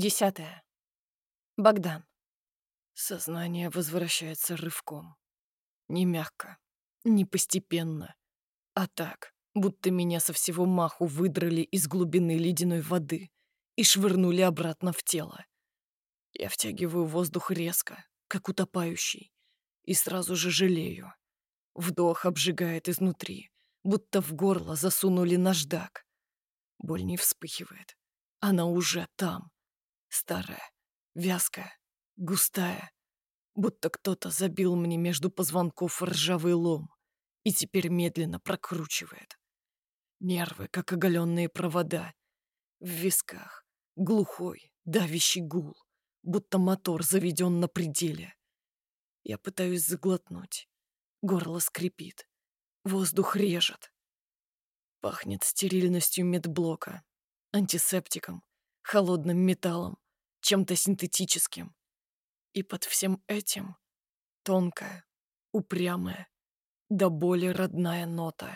10. Богдан. Сознание возвращается рывком. Не мягко, не постепенно, а так, будто меня со всего маху выдрали из глубины ледяной воды и швырнули обратно в тело. Я втягиваю воздух резко, как утопающий, и сразу же жалею. Вдох обжигает изнутри, будто в горло засунули наждак. Боль не вспыхивает. Она уже там. Старая, вязкая, густая. Будто кто-то забил мне между позвонков ржавый лом и теперь медленно прокручивает. Нервы, как оголенные провода. В висках глухой, давящий гул, будто мотор заведен на пределе. Я пытаюсь заглотнуть. Горло скрипит. Воздух режет. Пахнет стерильностью медблока, антисептиком, холодным металлом, чем-то синтетическим. И под всем этим тонкая, упрямая, до боли родная нота.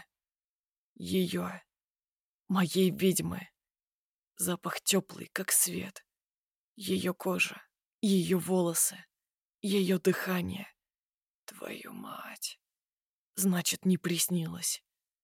Ее, моей ведьмы. Запах теплый, как свет. Ее кожа, ее волосы, ее дыхание. Твою мать. Значит, не приснилось.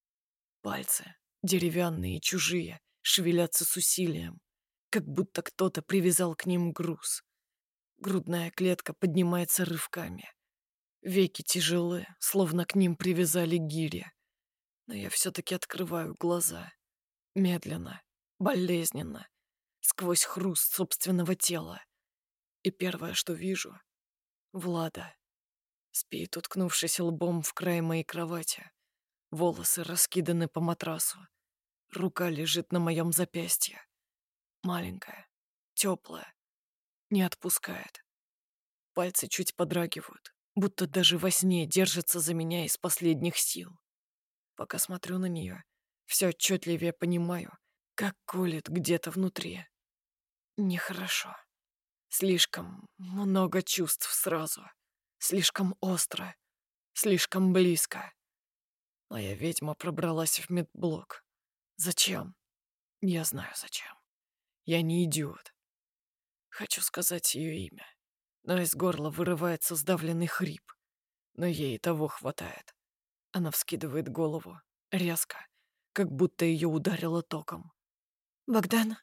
Пальцы, деревянные и чужие, шевелятся с усилием, как будто кто-то привязал к ним груз. Грудная клетка поднимается рывками. Веки тяжелы, словно к ним привязали гири. Но я все-таки открываю глаза. Медленно, болезненно, сквозь хруст собственного тела. И первое, что вижу — Влада. Спит, уткнувшись лбом в край моей кровати. Волосы раскиданы по матрасу. Рука лежит на моем запястье. Маленькая, теплая, не отпускает. Пальцы чуть подрагивают, будто даже во сне держится за меня из последних сил. Пока смотрю на нее, все отчетливее понимаю, как колет где-то внутри. Нехорошо. Слишком много чувств сразу. Слишком остро. Слишком близко. Моя ведьма пробралась в медблок. Зачем? Я знаю зачем. Я не идиот. Хочу сказать ее имя, но из горла вырывается сдавленный хрип. Но ей и того хватает. Она вскидывает голову, резко, как будто ее ударило током. Богдан.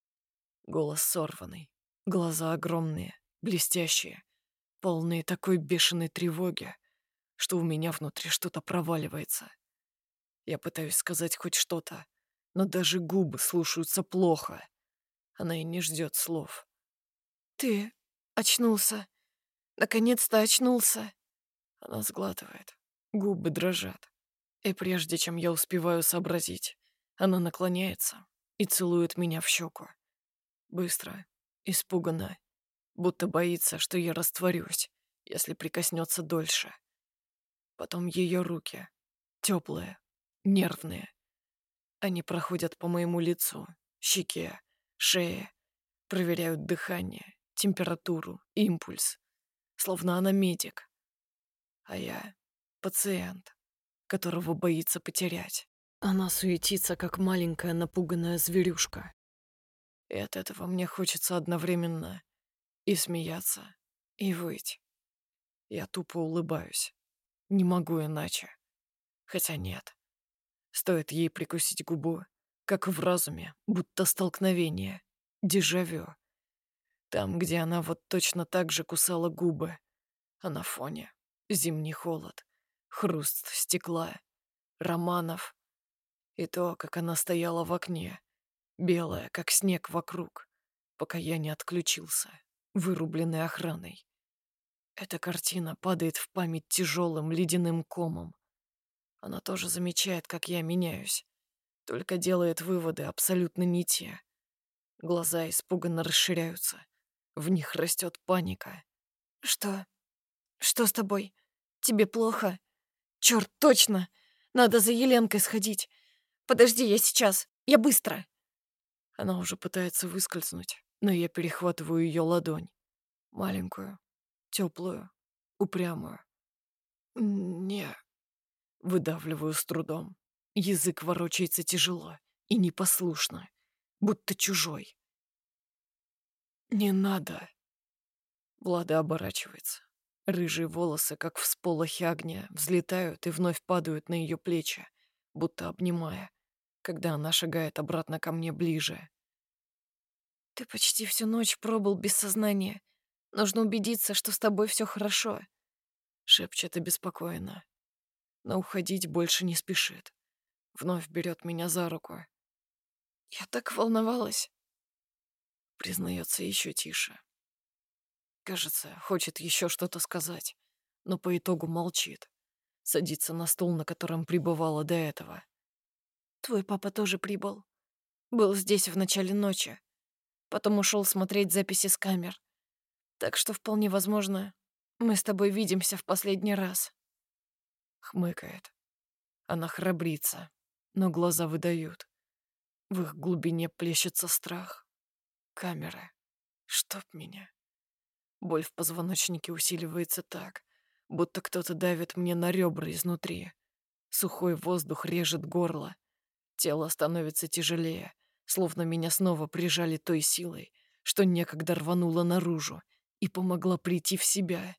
Голос сорванный, глаза огромные, блестящие, полные такой бешеной тревоги, что у меня внутри что-то проваливается. Я пытаюсь сказать хоть что-то, но даже губы слушаются плохо. Она и не ждет слов. Ты очнулся. Наконец-то очнулся. Она сглатывает, губы дрожат. И прежде чем я успеваю сообразить, она наклоняется и целует меня в щеку. Быстро, испуганно, будто боится, что я растворюсь, если прикоснется дольше. Потом ее руки, теплые, нервные. Они проходят по моему лицу, щеке, шее, проверяют дыхание, температуру, импульс, словно она медик, а я пациент, которого боится потерять. Она суетится, как маленькая напуганная зверюшка. И от этого мне хочется одновременно и смеяться, и выть. Я тупо улыбаюсь. Не могу иначе. Хотя нет. Стоит ей прикусить губу, как в разуме, будто столкновение, дежавю. Там, где она вот точно так же кусала губы, а на фоне зимний холод, хруст стекла, романов и то, как она стояла в окне, белая, как снег вокруг, пока я не отключился, вырубленный охраной. Эта картина падает в память тяжелым ледяным комом. Она тоже замечает, как я меняюсь, только делает выводы абсолютно не те. Глаза испуганно расширяются, в них растет паника. Что? Что с тобой? Тебе плохо? Черт, точно! Надо за Еленкой сходить. Подожди, я сейчас. Я быстро. Она уже пытается выскользнуть, но я перехватываю ее ладонь. Маленькую, теплую, упрямую. Не, выдавливаю с трудом. Язык ворочается тяжело и непослушно, будто чужой. Не надо. Влада оборачивается. Рыжие волосы, как всполохи огня, взлетают и вновь падают на ее плечи, будто обнимая, когда она шагает обратно ко мне ближе. Ты почти всю ночь пробыл без сознания. Нужно убедиться, что с тобой все хорошо. Шепчет обеспокоенно, но уходить больше не спешит. Вновь берет меня за руку. Я так волновалась. Признается еще тише. Кажется, хочет еще что-то сказать, но по итогу молчит. Садится на стул, на котором пребывала до этого. Твой папа тоже прибыл. Был здесь в начале ночи. Потом ушел смотреть записи с камер. Так что вполне возможно, мы с тобой видимся в последний раз. Хмыкает. Она храбрится, но глаза выдают. В их глубине плещется страх. Камеры. Чтоб меня. Боль в позвоночнике усиливается так, будто кто-то давит мне на ребра изнутри. Сухой воздух режет горло. Тело становится тяжелее, словно меня снова прижали той силой, что некогда рванула наружу и помогла прийти в себя.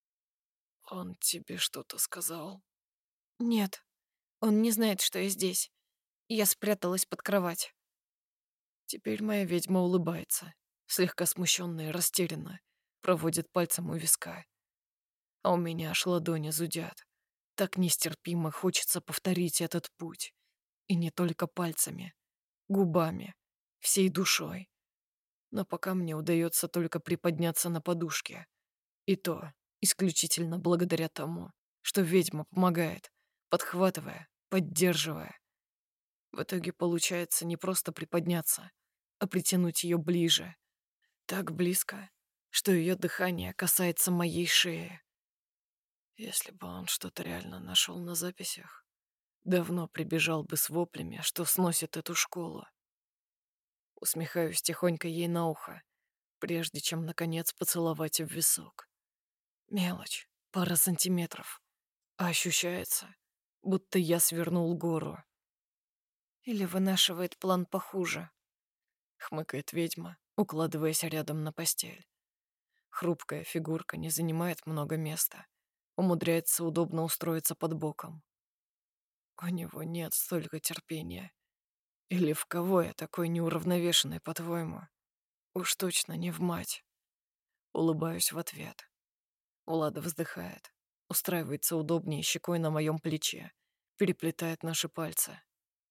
«Он тебе что-то сказал?» Нет, он не знает, что я здесь. Я спряталась под кровать. Теперь моя ведьма улыбается, слегка смущенная и растерянная, проводит пальцем у виска. А у меня аж ладони зудят. Так нестерпимо хочется повторить этот путь. И не только пальцами, губами, всей душой. Но пока мне удается только приподняться на подушке. И то исключительно благодаря тому, что ведьма помогает, подхватывая, поддерживая. В итоге получается не просто приподняться, а притянуть ее ближе. Так близко, что ее дыхание касается моей шеи. Если бы он что-то реально нашел на записях, давно прибежал бы с воплями, что сносит эту школу. Усмехаюсь тихонько ей на ухо, прежде чем, наконец, поцеловать в висок. Мелочь, пара сантиметров, а ощущается, будто я свернул гору. Или вынашивает план похуже. Хмыкает ведьма, укладываясь рядом на постель. Хрупкая фигурка не занимает много места, умудряется удобно устроиться под боком. У него нет столько терпения. Или в кого я такой неуравновешенный, по-твоему? Уж точно не в мать. Улыбаюсь в ответ. Влада вздыхает, устраивается удобнее щекой на моем плече, переплетает наши пальцы.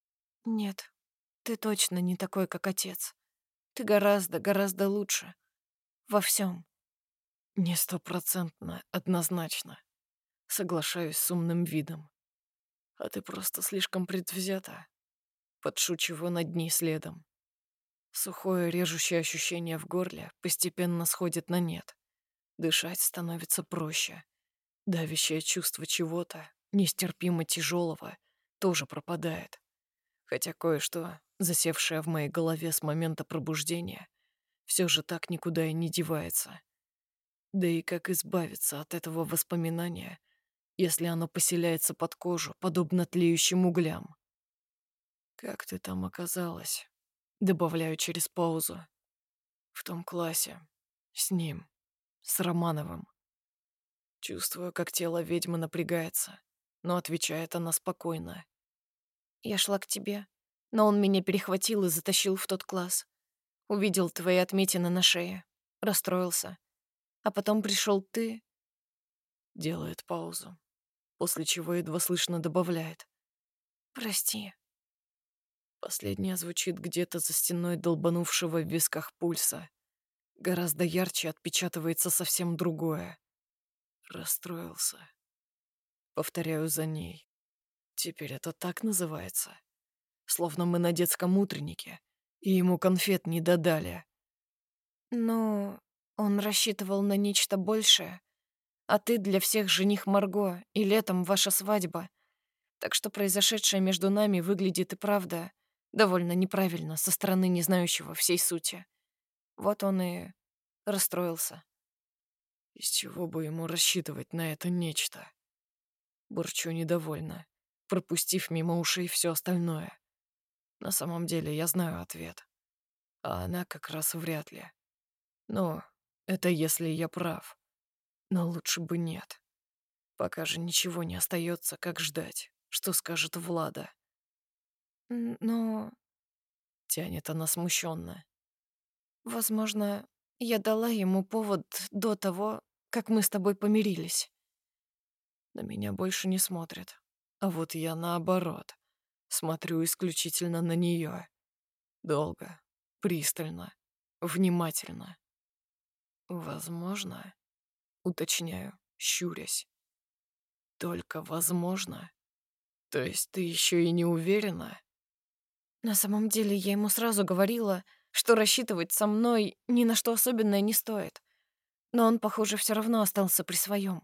Нет, ты точно не такой, как отец. Ты гораздо, гораздо лучше. Во всем. Не стопроцентно, однозначно. Соглашаюсь с умным видом. А ты просто слишком предвзята. Подшучиваю над ней следом. Сухое режущее ощущение в горле постепенно сходит на нет. Дышать становится проще. Давящее чувство чего-то, нестерпимо тяжелого, тоже пропадает. Хотя кое-что, засевшее в моей голове с момента пробуждения, все же так никуда и не девается. Да и как избавиться от этого воспоминания, если оно поселяется под кожу, подобно тлеющим углям? «Как ты там оказалась?» Добавляю через паузу. «В том классе. С ним. С Романовым». Чувствую, как тело ведьмы напрягается, но отвечает она спокойно. Я шла к тебе, но он меня перехватил и затащил в тот класс. Увидел твои отметины на шее. Расстроился. А потом пришел ты. Делает паузу, после чего едва слышно добавляет. Прости. Последнее звучит где-то за стеной долбанувшего в висках пульса. Гораздо ярче отпечатывается совсем другое. Расстроился. Повторяю за ней. Теперь это так называется. Словно мы на детском утреннике, и ему конфет не додали. Но он рассчитывал на нечто большее. А ты для всех жених Марго, и летом ваша свадьба. Так что произошедшее между нами выглядит и правда довольно неправильно со стороны не знающего всей сути. Вот он и расстроился. Из чего бы ему рассчитывать на это нечто? Бурчу недовольно, пропустив мимо ушей все остальное. На самом деле я знаю ответ. А она как раз вряд ли. Ну, это если я прав. Но лучше бы нет. Пока же ничего не остается, как ждать, что скажет Влада. Но, Тянет она смущенно. возможно, я дала ему повод до того, как мы с тобой помирились. На меня больше не смотрит. А вот я наоборот. Смотрю исключительно на нее. Долго, пристально, внимательно. Возможно, уточняю, щурясь. Только возможно. То есть ты еще и не уверена? На самом деле, я ему сразу говорила, что рассчитывать со мной ни на что особенное не стоит. Но он, похоже, все равно остался при своем.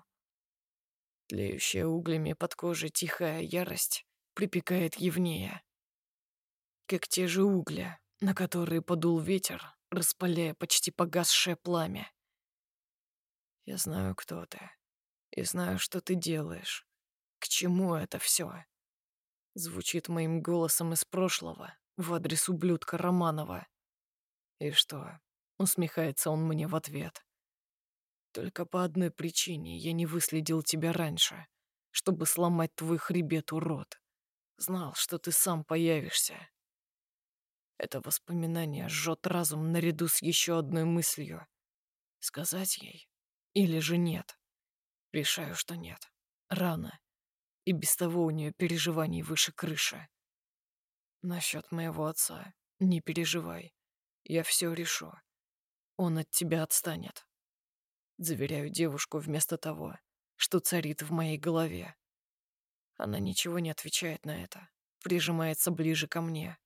Тлеющая углями под кожей тихая ярость припекает Евнея. Как те же угля, на которые подул ветер, распаляя почти погасшее пламя. Я знаю, кто ты, и знаю, что ты делаешь. К чему это все? Звучит моим голосом из прошлого в адрес ублюдка Романова. И что? Усмехается он мне в ответ. Только по одной причине я не выследил тебя раньше, чтобы сломать твой хребет, урод. Знал, что ты сам появишься. Это воспоминание жжет разум наряду с еще одной мыслью. Сказать ей или же нет? Решаю, что нет. Рано. И без того у нее переживаний выше крыши. Насчет моего отца не переживай. Я все решу. Он от тебя отстанет. Заверяю девушку вместо того, что царит в моей голове. Она ничего не отвечает на это. Прижимается ближе ко мне.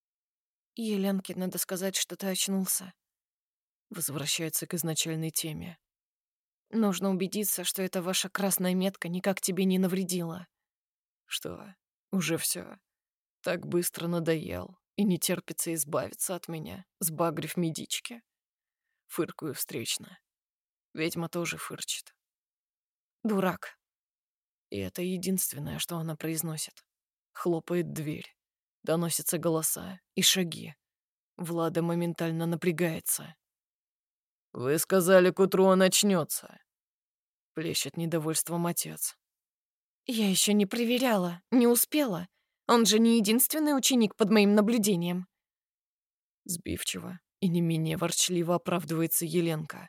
Еленке надо сказать, что ты очнулся. Возвращается к изначальной теме. Нужно убедиться, что эта ваша красная метка никак тебе не навредила. Что, уже все? Так быстро надоел и не терпится избавиться от меня, сбагрив медички. Фыркаю встречно. Ведьма тоже фырчит. Дурак. И это единственное, что она произносит. Хлопает дверь. Доносятся голоса и шаги. Влада моментально напрягается. «Вы сказали, к утру он очнется», — плещет недовольством отец. Я еще не проверяла, не успела. Он же не единственный ученик под моим наблюдением. Сбивчиво и не менее ворчливо оправдывается Еленка.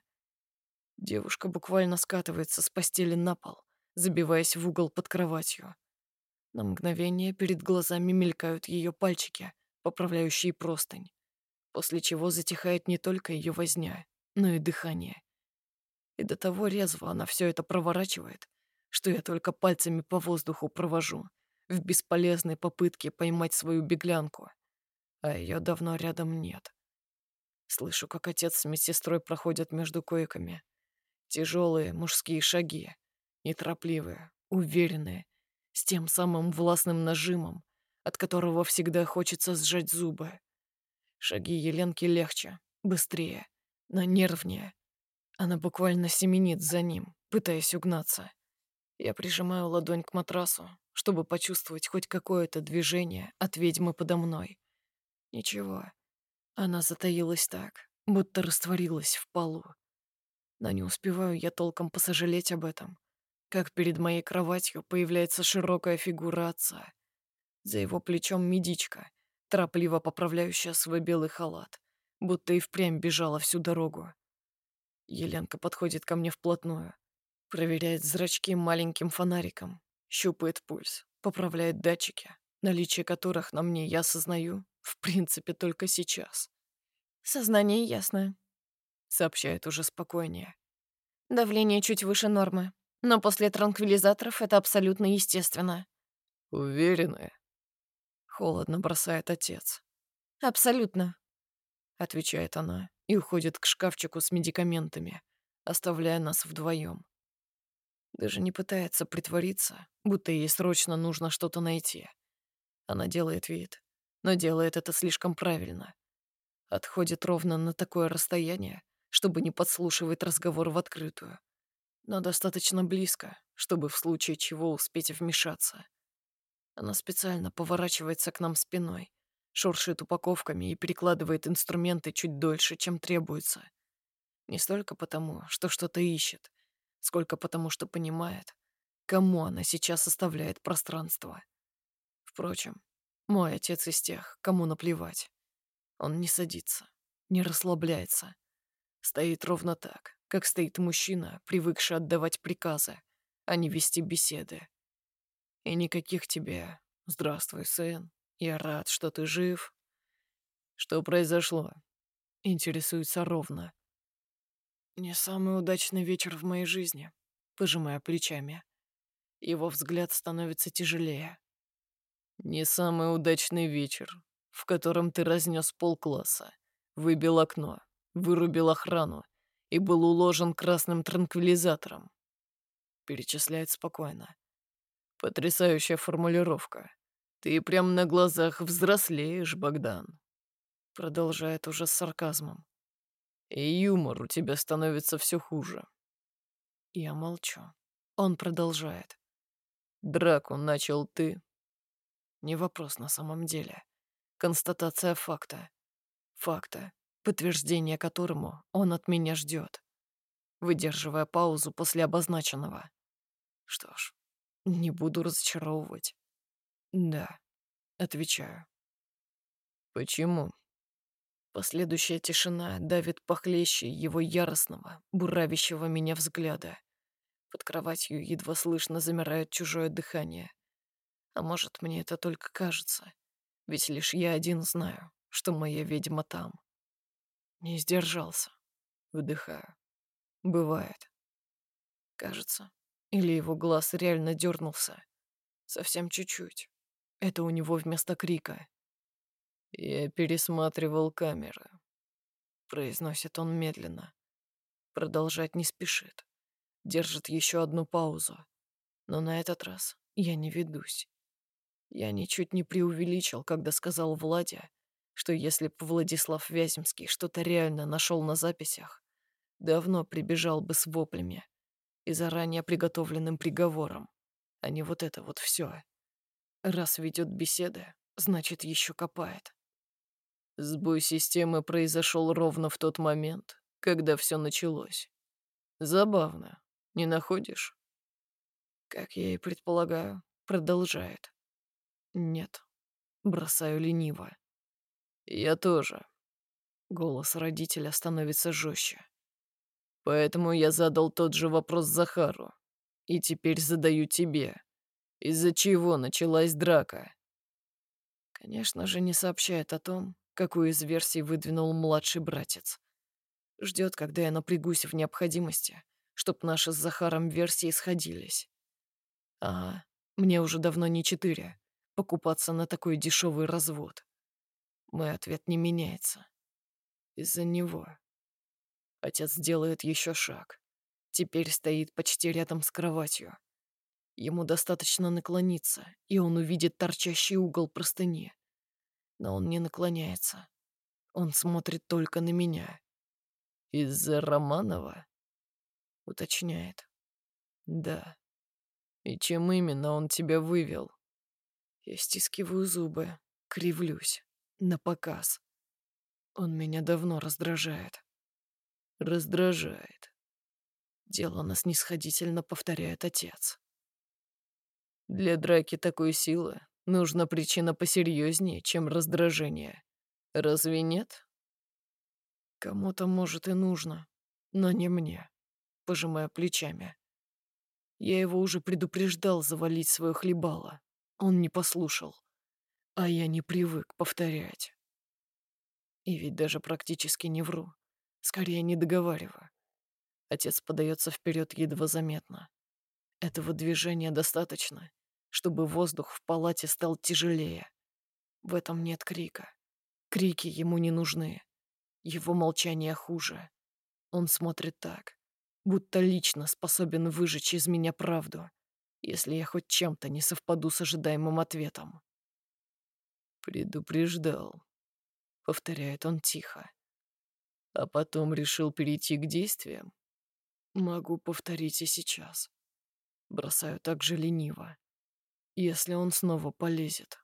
Девушка буквально скатывается с постели на пол, забиваясь в угол под кроватью. На мгновение перед глазами мелькают ее пальчики, поправляющие простынь, после чего затихает не только ее возня, но и дыхание. И до того резво она все это проворачивает, что я только пальцами по воздуху провожу, в бесполезной попытке поймать свою беглянку, а ее давно рядом нет. Слышу, как отец с медсестрой проходят между койками. Тяжелые мужские шаги, неторопливые, уверенные, с тем самым властным нажимом, от которого всегда хочется сжать зубы. Шаги Еленки легче, быстрее, но нервнее. Она буквально семенит за ним, пытаясь угнаться. Я прижимаю ладонь к матрасу, чтобы почувствовать хоть какое-то движение от ведьмы подо мной. Ничего. Она затаилась так, будто растворилась в полу. Но не успеваю я толком посожалеть об этом, как перед моей кроватью появляется широкая фигура отца. За его плечом медичка, торопливо поправляющая свой белый халат, будто и впрямь бежала всю дорогу. Еленка подходит ко мне вплотную, проверяет зрачки маленьким фонариком, щупает пульс, поправляет датчики, наличие которых на мне я осознаю, в принципе, только сейчас. Сознание ясное. Сообщает уже спокойнее. Давление чуть выше нормы. Но после транквилизаторов это абсолютно естественно. «Уверены?» — холодно бросает отец. Абсолютно. Отвечает она и уходит к шкафчику с медикаментами, оставляя нас вдвоем. Даже не пытается притвориться, будто ей срочно нужно что-то найти. Она делает вид, но делает это слишком правильно. Отходит ровно на такое расстояние, чтобы не подслушивать разговор в открытую, но достаточно близко, чтобы в случае чего успеть вмешаться. Она специально поворачивается к нам спиной, шуршит упаковками и перекладывает инструменты чуть дольше, чем требуется. Не столько потому, что что-то ищет, сколько потому, что понимает, кому она сейчас оставляет пространство. Впрочем, мой отец из тех, кому наплевать. Он не садится, не расслабляется. Стоит ровно так, как стоит мужчина, привыкший отдавать приказы, а не вести беседы. И никаких тебе «Здравствуй, сын, я рад, что ты жив». Что произошло? Интересуется ровно. Не самый удачный вечер в моей жизни, пожимая плечами. Его взгляд становится тяжелее. Не самый удачный вечер, в котором ты разнес полкласса, выбил окно, вырубил охрану и был уложен красным транквилизатором. Перечисляет спокойно. Потрясающая формулировка. Ты прям на глазах взрослеешь, Богдан. Продолжает уже с сарказмом. И юмор у тебя становится все хуже. Я молчу. Он продолжает. Драку начал ты. Не вопрос на самом деле. Констатация факта. Факта, подтверждение которому он от меня ждет. Выдерживая паузу после обозначенного. Что ж, не буду разочаровывать. Да, отвечаю. Почему? Последующая тишина давит похлеще его яростного, буравящего меня взгляда. Под кроватью едва слышно замирает чужое дыхание. А может, мне это только кажется, ведь лишь я один знаю, что моя ведьма там. Не сдержался. Выдыхаю. Бывает. Кажется. Или его глаз реально дернулся. Совсем чуть-чуть. Это у него вместо крика. «Я пересматривал камеры», — произносит он медленно. Продолжать не спешит. Держит еще одну паузу. Но на этот раз я не ведусь. Я ничуть не преувеличил, когда сказал Владе, что если б Владислав Вяземский что-то реально нашел на записях, давно прибежал бы с воплями и заранее приготовленным приговором, а не вот это вот все. Раз ведет беседы, значит, еще копает. Сбой системы произошел ровно в тот момент, когда все началось. Забавно, не находишь? Как я и предполагаю, продолжает. Нет, бросаю лениво. Я тоже. Голос родителя становится жестче. Поэтому я задал тот же вопрос Захару. И теперь задаю тебе. Из-за чего началась драка? Конечно же, не сообщает о том, какую из версий выдвинул младший братец. Ждет, когда я напрягусь в необходимости, чтоб наши с Захаром версии сходились. Ага, мне уже давно не 4 покупаться на такой дешевый развод. Мой ответ не меняется. Из-за него. Отец делает еще шаг. Теперь стоит почти рядом с кроватью. Ему достаточно наклониться, и он увидит торчащий угол простыни. Но он не наклоняется. Он смотрит только на меня. «Из-за Романова?» — уточняет. «Да. И чем именно он тебя вывел?» Я стискиваю зубы, кривлюсь. Напоказ. Он меня давно раздражает. Раздражает. Делано снисходительно повторяет отец. Для драки такой силы нужна причина посерьезнее, чем раздражение. Разве нет? Кому-то, может, и нужно, но не мне. Пожимая плечами. Я его уже предупреждал завалить свое хлебало. Он не послушал. А я не привык повторять. И ведь даже практически не вру. Скорее, не договариваю. Отец подается вперед едва заметно. Этого движения достаточно, чтобы воздух в палате стал тяжелее. В этом нет крика. Крики ему не нужны. Его молчание хуже. Он смотрит так, будто лично способен выжечь из меня правду, если я хоть чем-то не совпаду с ожидаемым ответом. «Предупреждал», — повторяет он тихо. «А потом решил перейти к действиям?» «Могу повторить и сейчас». Бросаю так же лениво. Если он снова полезет.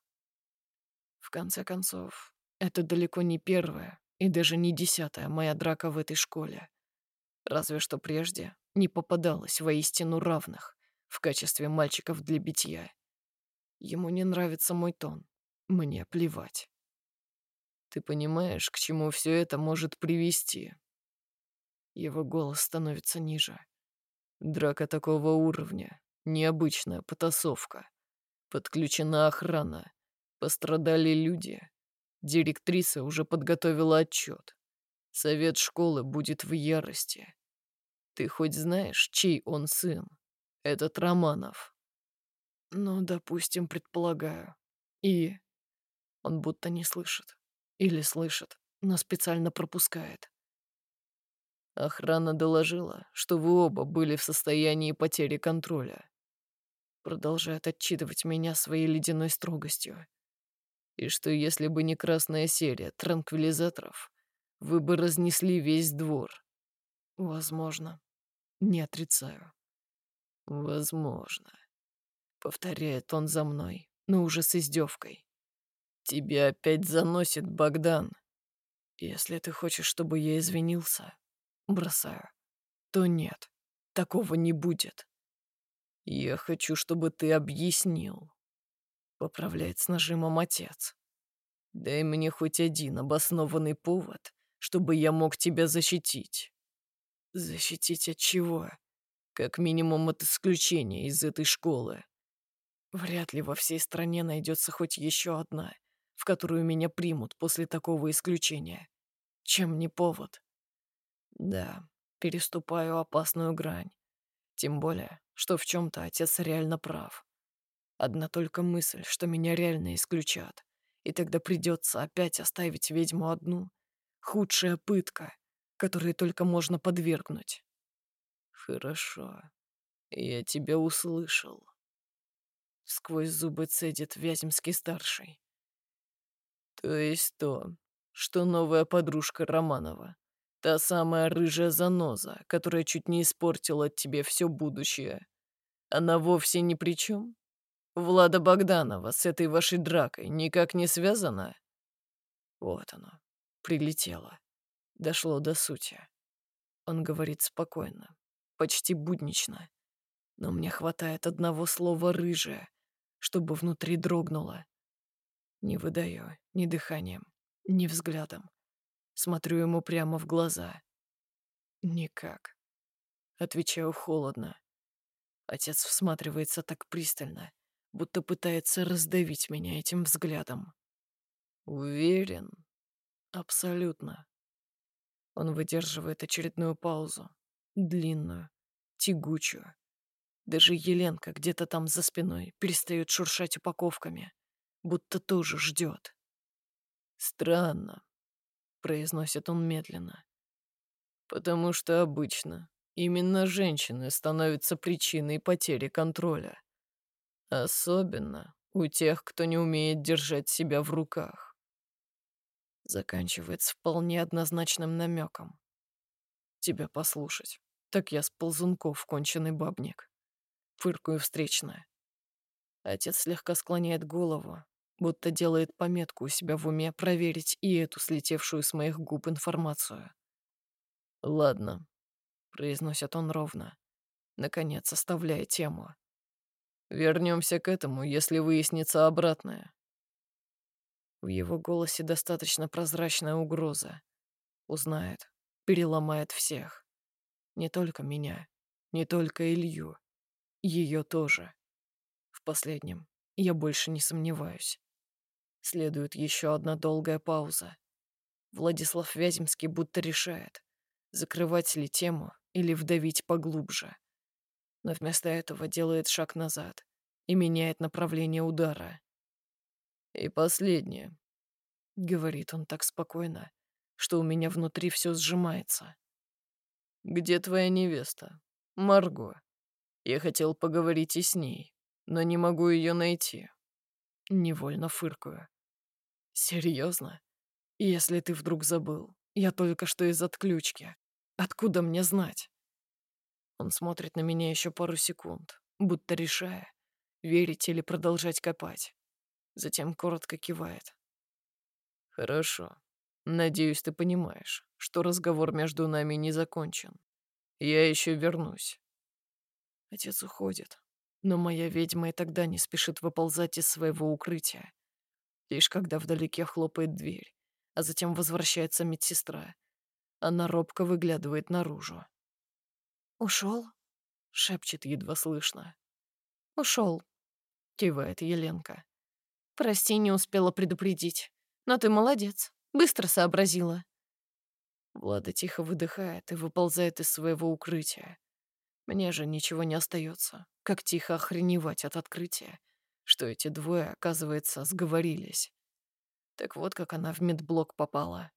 В конце концов, это далеко не первая и даже не 10-я моя драка в этой школе. Разве что прежде не попадалось воистину равных в качестве мальчиков для битья. Ему не нравится мой тон. Мне плевать. Ты понимаешь, к чему все это может привести? Его голос становится ниже. Драка такого уровня. Необычная потасовка. Подключена охрана. Пострадали люди. Директриса уже подготовила отчет. Совет школы будет в ярости. Ты хоть знаешь, чей он сын? Этот Романов. Ну, допустим, предполагаю. И он будто не слышит. Или слышит, но специально пропускает. Охрана доложила, что вы оба были в состоянии потери контроля. Продолжает отчитывать меня своей ледяной строгостью. И что если бы не красная серия транквилизаторов, вы бы разнесли весь двор. Возможно. Не отрицаю. Возможно. Повторяет он за мной, но уже с издевкой. Тебя опять заносит, Богдан. Если ты хочешь, чтобы я извинился, бросаю, то нет, такого не будет. Я хочу, чтобы ты объяснил. Поправляет с нажимом отец. Дай мне хоть один обоснованный повод, чтобы я мог тебя защитить. Защитить от чего? Как минимум от исключения из этой школы. Вряд ли во всей стране найдется хоть еще одна, в которую меня примут после такого исключения. Чем не повод? Да, переступаю опасную грань. Тем более, что в чем-то отец реально прав. Одна только мысль, что меня реально исключат, и тогда придется опять оставить ведьму одну. Худшая пытка, которой только можно подвергнуть. Хорошо, я тебя услышал. Сквозь зубы цедит Вяземский-старший. То есть то, что новая подружка Романова, та самая рыжая заноза, которая чуть не испортила тебе все будущее, она вовсе ни при чем? Влада Богданова с этой вашей дракой никак не связана? Вот оно, прилетело, дошло до сути. Он говорит спокойно, почти буднично, но мне хватает одного слова «рыжая», чтобы внутри дрогнуло. Не выдаю ни дыханием, ни взглядом. Смотрю ему прямо в глаза. Никак. Отвечаю холодно. Отец всматривается так пристально, будто пытается раздавить меня этим взглядом. Уверен? Абсолютно. Он выдерживает очередную паузу. Длинную, тягучую. Даже Еленка где-то там за спиной перестает шуршать упаковками, будто тоже ждет. «Странно», — произносит он медленно. «Потому что обычно именно женщины становятся причиной потери контроля. Особенно у тех, кто не умеет держать себя в руках». Заканчивает с вполне однозначным намеком. «Тебя послушать, так я с ползунков конченый бабник». Фыркаю встречная. Отец слегка склоняет голову, будто делает пометку у себя в уме проверить и эту слетевшую с моих губ информацию. «Ладно», — произносит он ровно, наконец оставляя тему. «Вернемся к этому, если выяснится обратное». В его голосе достаточно прозрачная угроза. Узнает, переломает всех. Не только меня, не только Илью. Ее тоже. В последнем я больше не сомневаюсь. Следует еще одна долгая пауза. Владислав Вяземский будто решает, закрывать ли тему или вдавить поглубже. Но вместо этого делает шаг назад и меняет направление удара. «И последнее», — говорит он так спокойно, что у меня внутри все сжимается. «Где твоя невеста? Марго. Я хотел поговорить и с ней, но не могу ее найти». Невольно фыркаю. «Серьезно? Если ты вдруг забыл, я только что из отключки. Откуда мне знать?» Он смотрит на меня еще пару секунд, будто решая, верить или продолжать копать. Затем коротко кивает. «Хорошо. Надеюсь, ты понимаешь, что разговор между нами не закончен. Я еще вернусь. Отец уходит, но моя ведьма и тогда не спешит выползать из своего укрытия. Лишь когда вдалеке хлопает дверь, а затем возвращается медсестра. Она робко выглядывает наружу. «Ушел?» — шепчет едва слышно. «Ушел», — кивает Еленка. «Прости, не успела предупредить. Но ты молодец, быстро сообразила». Влада тихо выдыхает и выползает из своего укрытия. Мне же ничего не остается, как тихо охреневать от открытия, что эти двое, оказывается, сговорились. Так вот, как она в медблок попала.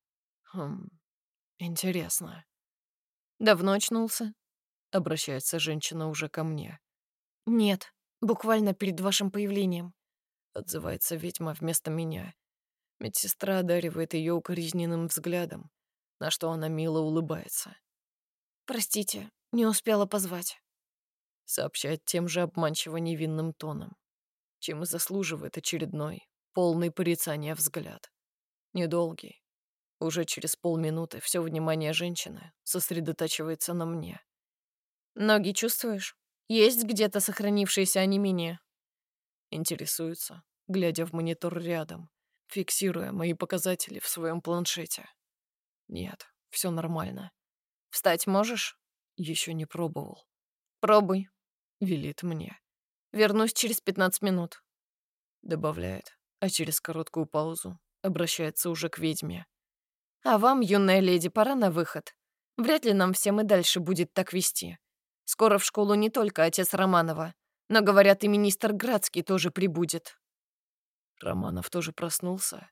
Интересно. «Давно очнулся?» — обращается женщина уже ко мне. «Нет, буквально перед вашим появлением». — отзывается ведьма вместо меня. Медсестра одаривает ее укоризненным взглядом, на что она мило улыбается. «Простите, не успела позвать». Сообщает тем же обманчиво невинным тоном, чем и заслуживает очередной, полный порицания взгляд. Недолгий. Уже через полминуты все внимание женщины сосредотачивается на мне. «Ноги чувствуешь? Есть где-то сохранившееся онемение?» Интересуется, глядя в монитор рядом, фиксируя мои показатели в своем планшете. Нет, все нормально. «Встать можешь?» Еще не пробовал. «Пробуй. Велит мне. Вернусь через 15 минут». Добавляет, а через короткую паузу обращается уже к ведьме. «А вам, юная леди, пора на выход. Вряд ли нам всем и дальше будет так вести. Скоро в школу не только отец Романова, но, говорят, и министр Градский тоже прибудет». Романов тоже проснулся.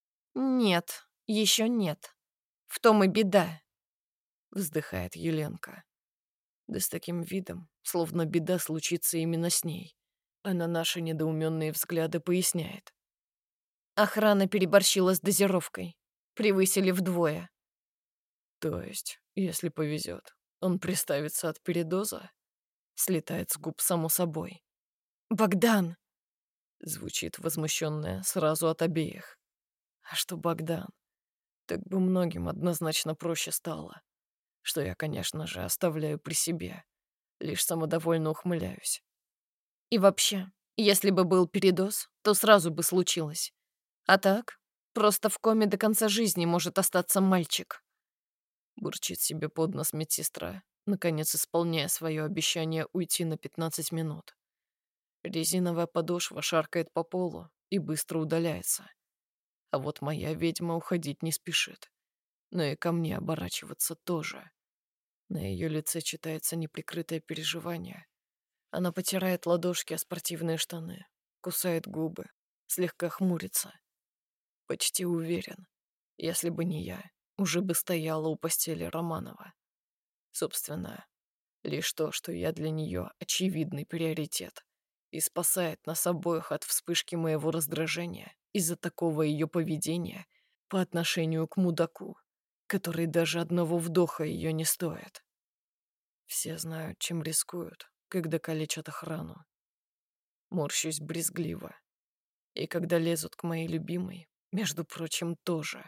«Нет, еще нет. В том и беда». Вздыхает Еленка. Да с таким видом, словно беда случится именно с ней. А на наши недоуменные взгляды поясняет. Охрана переборщила с дозировкой. Превысили вдвое. То есть, если повезет, он приставится от передоза? Слетает с губ само собой. «Богдан!» Звучит возмущенная сразу от обеих. А что Богдан? Так бы многим однозначно проще стало. Что я, конечно же, оставляю при себе. Лишь самодовольно ухмыляюсь. И вообще, если бы был передоз, то сразу бы случилось. А так, просто в коме до конца жизни может остаться мальчик. Бурчит себе под нос медсестра, наконец исполняя свое обещание уйти на 15 минут. Резиновая подошва шаркает по полу и быстро удаляется. А вот моя ведьма уходить не спешит. Но и ко мне оборачиваться тоже. На ее лице читается неприкрытое переживание. Она потирает ладошки о спортивные штаны, кусает губы, слегка хмурится. Почти уверен, если бы не я, уже бы стояла у постели Романова. Собственно, лишь то, что я для нее очевидный приоритет и спасает нас обоих от вспышки моего раздражения из-за такого ее поведения по отношению к мудаку, который даже одного вдоха ее не стоит. Все знают, чем рискуют, когда калечат охрану. Морщусь брезгливо. И когда лезут к моей любимой, между прочим, тоже.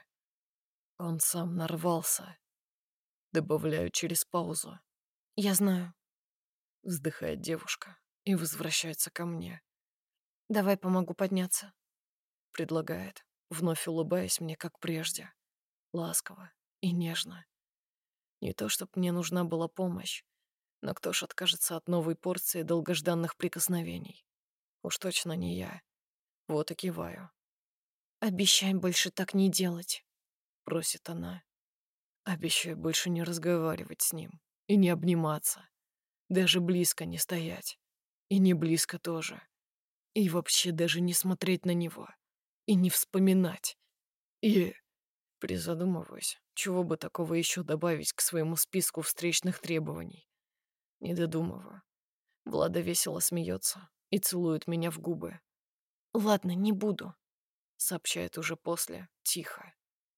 Он сам нарвался. Добавляю через паузу. Я знаю. Вздыхает девушка и возвращается ко мне. Давай помогу подняться. Предлагает, вновь улыбаясь мне, как прежде. Ласково и нежно. Не то, чтоб мне нужна была помощь, но кто ж откажется от новой порции долгожданных прикосновений? Уж точно не я. Вот и киваю. Обещай больше так не делать. Просит она. Обещаю больше не разговаривать с ним и не обниматься. Даже близко не стоять. И не близко тоже. И вообще даже не смотреть на него. И не вспоминать. И призадумываюсь, чего бы такого еще добавить к своему списку встречных требований. Не додумываю. Влада весело смеется и целует меня в губы. Ладно, не буду. Сообщает уже после, тихо.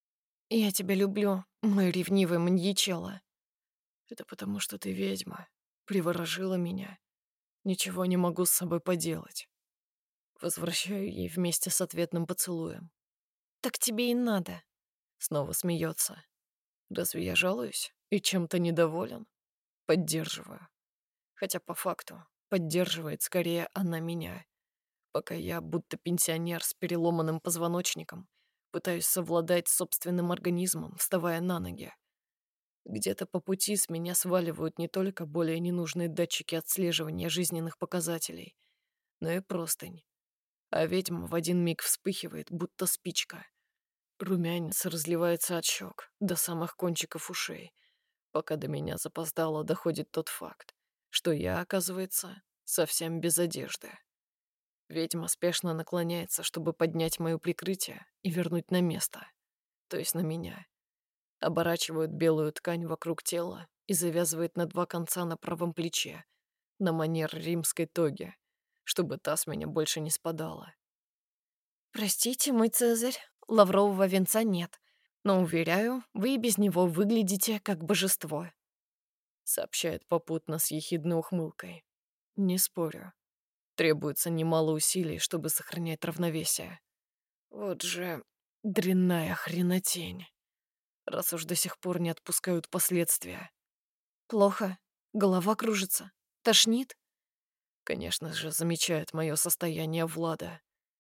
Я тебя люблю, мой ревнивый маньячелло. Это потому, что ты ведьма. Приворожила меня. Ничего не могу с собой поделать. Возвращаю ей вместе с ответным поцелуем. Так тебе и надо. Снова смеется. Разве я жалуюсь и чем-то недоволен? поддерживаю. Хотя по факту поддерживает скорее она меня, пока я, будто пенсионер с переломанным позвоночником, пытаюсь совладать с собственным организмом, вставая на ноги. Где-то по пути с меня сваливают не только более ненужные датчики отслеживания жизненных показателей, но и простынь. А ведьма в один миг вспыхивает, будто спичка. Румянец разливается от щек до самых кончиков ушей, пока до меня запоздало доходит тот факт, что я, оказывается, совсем без одежды. Ведьма спешно наклоняется, чтобы поднять мое прикрытие и вернуть на место, то есть на меня. Оборачивает белую ткань вокруг тела и завязывает на два конца на правом плече, на манер римской тоги, чтобы та с меня больше не спадала. «Простите, мой Цезарь, лаврового венца нет, но, уверяю, вы и без него выглядите как божество». Сообщает попутно с ехидной ухмылкой. Не спорю. Требуется немало усилий, чтобы сохранять равновесие. Вот же дрянная хренотень. Раз уж до сих пор не отпускают последствия. «Плохо. Голова кружится. Тошнит?» Конечно же, замечает мое состояние Влада.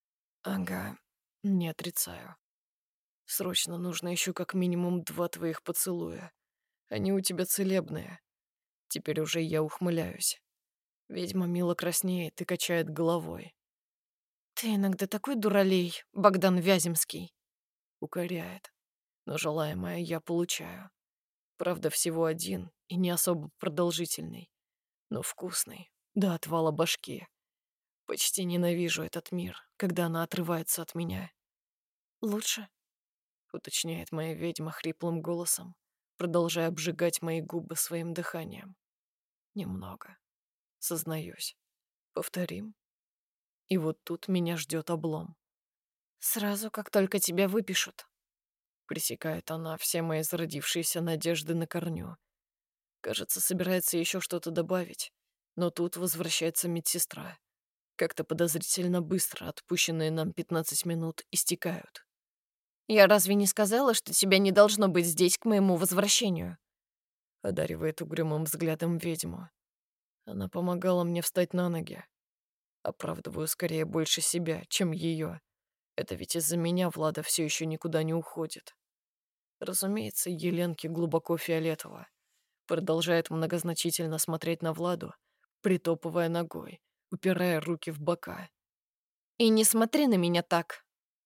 Ага, не отрицаю. Срочно нужно еще как минимум 2 твоих поцелуя. Они у тебя целебные. Теперь уже я ухмыляюсь. Ведьма мило краснеет и качает головой. «Ты иногда такой дуралей, Богдан Вяземский». Укоряет. Но желаемое я получаю. Правда, всего один и не особо продолжительный. Но вкусный. До отвала башки. Почти ненавижу этот мир, когда она отрывается от меня. «Лучше?» Уточняет моя ведьма хриплым голосом, продолжая обжигать мои губы своим дыханием. Немного. Сознаюсь. Повторим. И вот тут меня ждет облом. «Сразу, как только тебя выпишут». Пресекает она все мои зародившиеся надежды на корню. Кажется, собирается еще что-то добавить. Но тут возвращается медсестра. Как-то подозрительно быстро отпущенные нам 15 минут истекают. «Я разве не сказала, что тебя не должно быть здесь к моему возвращению?» Одаривает угрюмым взглядом ведьму. Она помогала мне встать на ноги. Оправдываю скорее больше себя, чем ее. Это ведь из-за меня Влада все еще никуда не уходит. Разумеется, Еленке глубоко фиолетово. Продолжает многозначительно смотреть на Владу, притопывая ногой, упирая руки в бока. «И не смотри на меня так.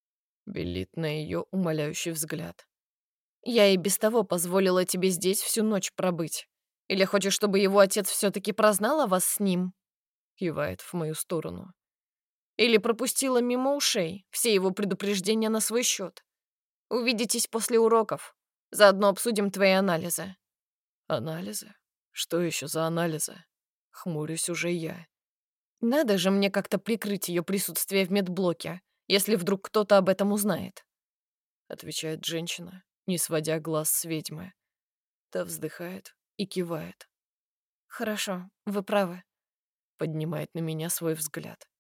Велит на ее умоляющий взгляд. Я и без того позволила тебе здесь всю ночь пробыть. Или хочешь, чтобы его отец все-таки прознал о вас с ним? Кивает в мою сторону. Или пропустила мимо ушей все его предупреждения на свой счет? Увидитесь после уроков. Заодно обсудим твои анализы». Анализы? Что еще за анализы? Хмурюсь уже я. Надо же мне как-то прикрыть ее присутствие в медблоке, если вдруг кто-то об этом узнает. Отвечает женщина, не сводя глаз с ведьмы. Та вздыхает и кивает. Хорошо, вы правы. Поднимает на меня свой взгляд.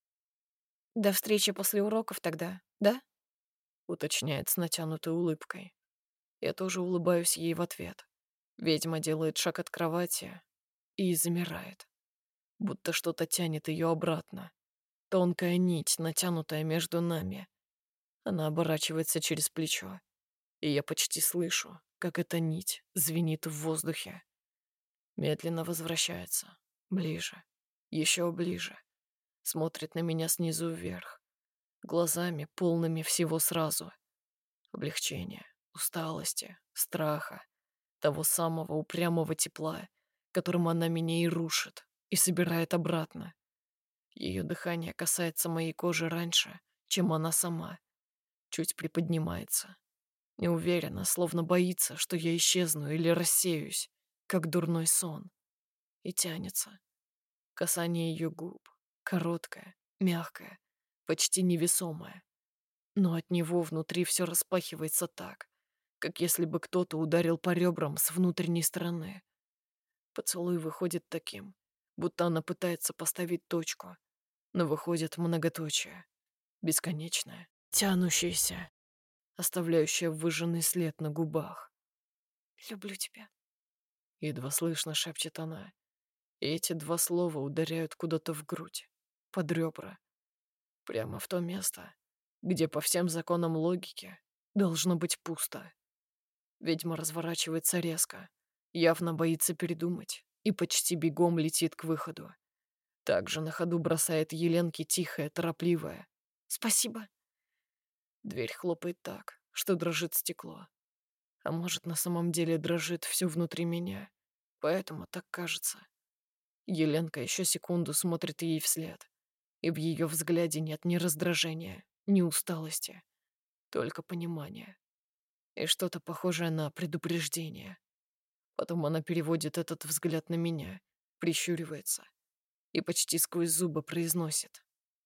До встречи после уроков тогда, да? Уточняет с натянутой улыбкой. Я тоже улыбаюсь ей в ответ. Ведьма делает шаг от кровати и замирает. Будто что-то тянет ее обратно. Тонкая нить, натянутая между нами. Она оборачивается через плечо. И я почти слышу, как эта нить звенит в воздухе. Медленно возвращается. Ближе. Еще ближе. Смотрит на меня снизу вверх. Глазами, полными всего сразу. Облегчения, усталости, страха. Того самого упрямого тепла, которым она меня и рушит, и собирает обратно. Ее дыхание касается моей кожи раньше, чем она сама. Чуть приподнимается. Неуверенно, словно боится, что я исчезну или рассеюсь, как дурной сон. И тянется. Касание ее губ. Короткое, мягкое, почти невесомое. Но от него внутри все распахивается так, как если бы кто-то ударил по ребрам с внутренней стороны. Поцелуй выходит таким, будто она пытается поставить точку, но выходит многоточие, бесконечное, тянущееся, оставляющее выжженный след на губах. Люблю тебя. Едва слышно шепчет она. И эти два слова ударяют куда-то в грудь, под ребра. Прямо в то место, где по всем законам логики должно быть пусто. Ведьма разворачивается резко, явно боится передумать и почти бегом летит к выходу. Также на ходу бросает Еленке тихое, торопливое «Спасибо». Дверь хлопает так, что дрожит стекло. А может, на самом деле дрожит все внутри меня, поэтому так кажется. Еленка еще секунду смотрит ей вслед, и в ее взгляде нет ни раздражения, ни усталости, только понимание. И что-то похожее на предупреждение. Потом она переводит этот взгляд на меня, прищуривается и почти сквозь зубы произносит.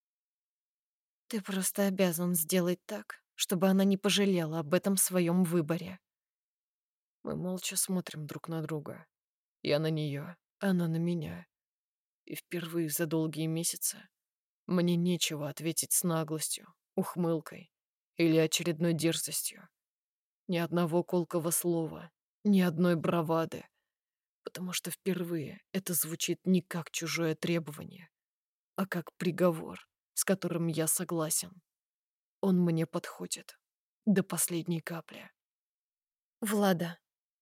«Ты просто обязан сделать так, чтобы она не пожалела об этом своем выборе». Мы молча смотрим друг на друга. Я на нее, она на меня. И впервые за долгие месяцы мне нечего ответить с наглостью, ухмылкой или очередной дерзостью. Ни одного колкого слова, ни одной бравады, потому что впервые это звучит не как чужое требование, а как приговор, с которым я согласен. Он мне подходит до последней капли. Влада.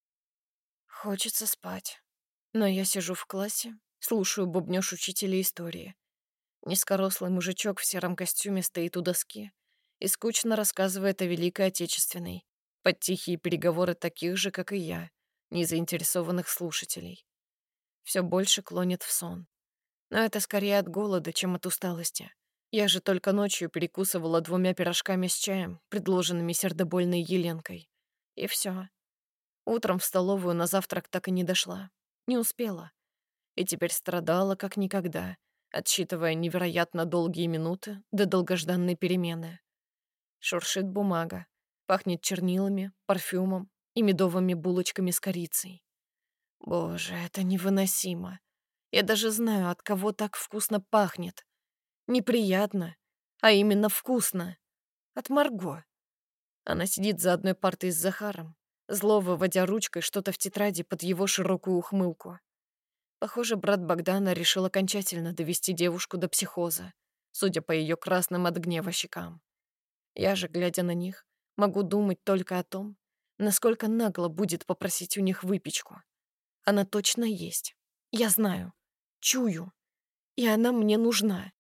Хочется спать. Но я сижу в классе, слушаю бубнёж учителя истории. Низкорослый мужичок в сером костюме стоит у доски и скучно рассказывает о Великой Отечественной, под тихие переговоры таких же, как и я, незаинтересованных слушателей. Все больше клонит в сон. Но это скорее от голода, чем от усталости. Я же только ночью перекусывала 2 пирожками с чаем, предложенными сердобольной Еленкой. И все. Утром в столовую на завтрак так и не дошла. Не успела. И теперь страдала как никогда, отсчитывая невероятно долгие минуты до долгожданной перемены. Шуршит бумага, пахнет чернилами, парфюмом и медовыми булочками с корицей. Боже, это невыносимо. Я даже знаю, от кого так вкусно пахнет. Неприятно, а именно вкусно. От Марго. Она сидит за одной партой с Захаром, зло выводя ручкой что-то в тетради под его широкую ухмылку. Похоже, брат Богдана решил окончательно довести девушку до психоза, судя по ее красным от гнева щекам. Я же, глядя на них, могу думать только о том, насколько нагло будет попросить у них выпечку. Она точно есть. Я знаю. Чую. И она мне нужна.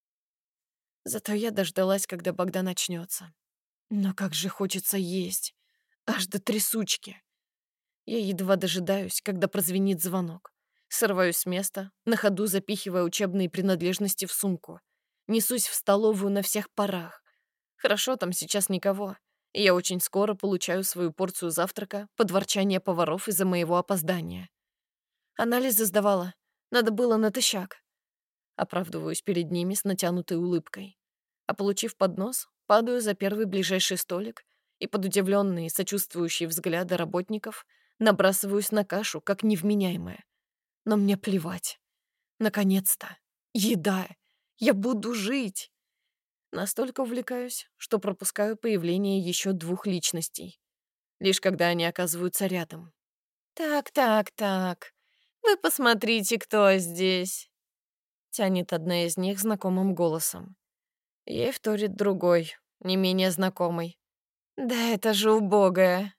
Зато я дождалась, когда Богдан очнется. Но как же хочется есть. Аж до трясучки. Я едва дожидаюсь, когда прозвенит звонок. Срываюсь с места, на ходу запихивая учебные принадлежности в сумку. Несусь в столовую на всех парах. Хорошо, там сейчас никого. И я очень скоро получаю свою порцию завтрака под ворчание поваров из-за моего опоздания. Анализы сдавала. Надо было натощак. Оправдываюсь перед ними с натянутой улыбкой. А получив поднос, падаю за первый ближайший столик и под удивленные, сочувствующие взгляды работников набрасываюсь на кашу, как невменяемая. Но мне плевать. Наконец-то. Еда. Я буду жить. Настолько увлекаюсь, что пропускаю появление еще 2 личностей. Лишь когда они оказываются рядом. «Так, так, так. Вы посмотрите, кто здесь!» Тянет одна из них знакомым голосом. Ей вторит другой, не менее знакомый. «Да это же убогая!»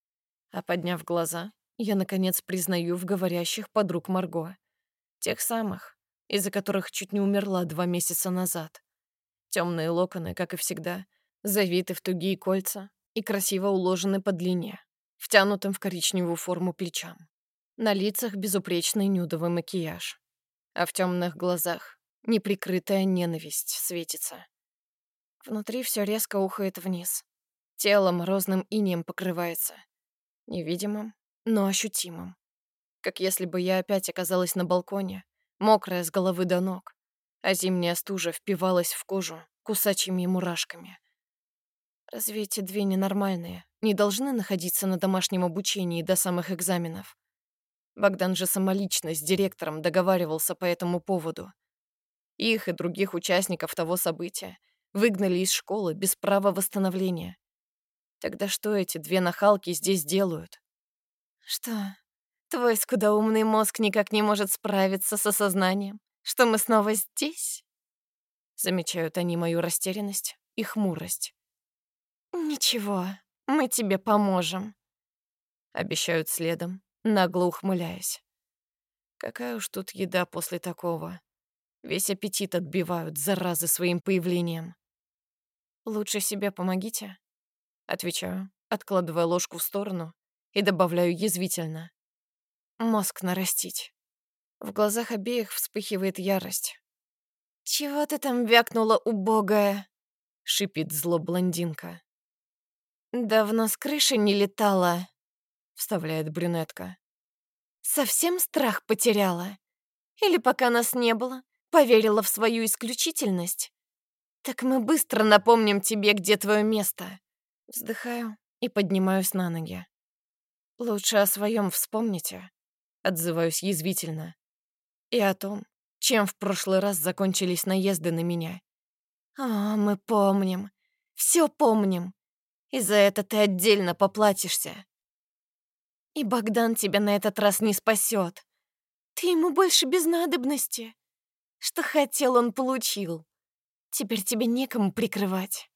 А подняв глаза, я, наконец, признаю в говорящих подруг Марго. Тех самых, из-за которых чуть не умерла 2 месяца назад. Темные локоны, как и всегда, завиты в тугие кольца и красиво уложены по длине, втянутым в коричневую форму плечам. На лицах безупречный нюдовый макияж, а в темных глазах неприкрытая ненависть светится. Внутри все резко ухает вниз. Тело морозным инеем покрывается. Невидимым, но ощутимым. Как если бы я опять оказалась на балконе, мокрая с головы до ног, а зимняя стужа впивалась в кожу кусачими мурашками. Разве эти две ненормальные не должны находиться на домашнем обучении до самых экзаменов? Богдан же самолично с директором договаривался по этому поводу. Их и других участников того события выгнали из школы без права восстановления. Тогда что эти 2 нахалки здесь делают? «Что, Твой скудоумный мозг никак не может справиться с осознанием, что мы снова здесь. Замечают они мою растерянность и хмурость. Ничего, мы тебе поможем. Обещают следом, нагло ухмыляясь. Какая уж тут еда после такого. Весь аппетит отбивают, заразы, своим появлением. Лучше себе помогите. Отвечаю, откладывая ложку в сторону и добавляю язвительно. Мозг нарастить. В глазах обеих вспыхивает ярость. «Чего ты там вякнула, убогая?» — шипит зло блондинка. «Давно с крыши не летала», — вставляет брюнетка. «Совсем страх потеряла? Или пока нас не было, поверила в свою исключительность? Так мы быстро напомним тебе, где твое место». Вздыхаю и поднимаюсь на ноги. «Лучше о своем вспомните», — отзываюсь язвительно. «И о том, чем в прошлый раз закончились наезды на меня». «А, мы помним. Все помним. И за это ты отдельно поплатишься. И Богдан тебя на этот раз не спасет. Ты ему больше без надобности. Что хотел, он получил. Теперь тебе некому прикрывать».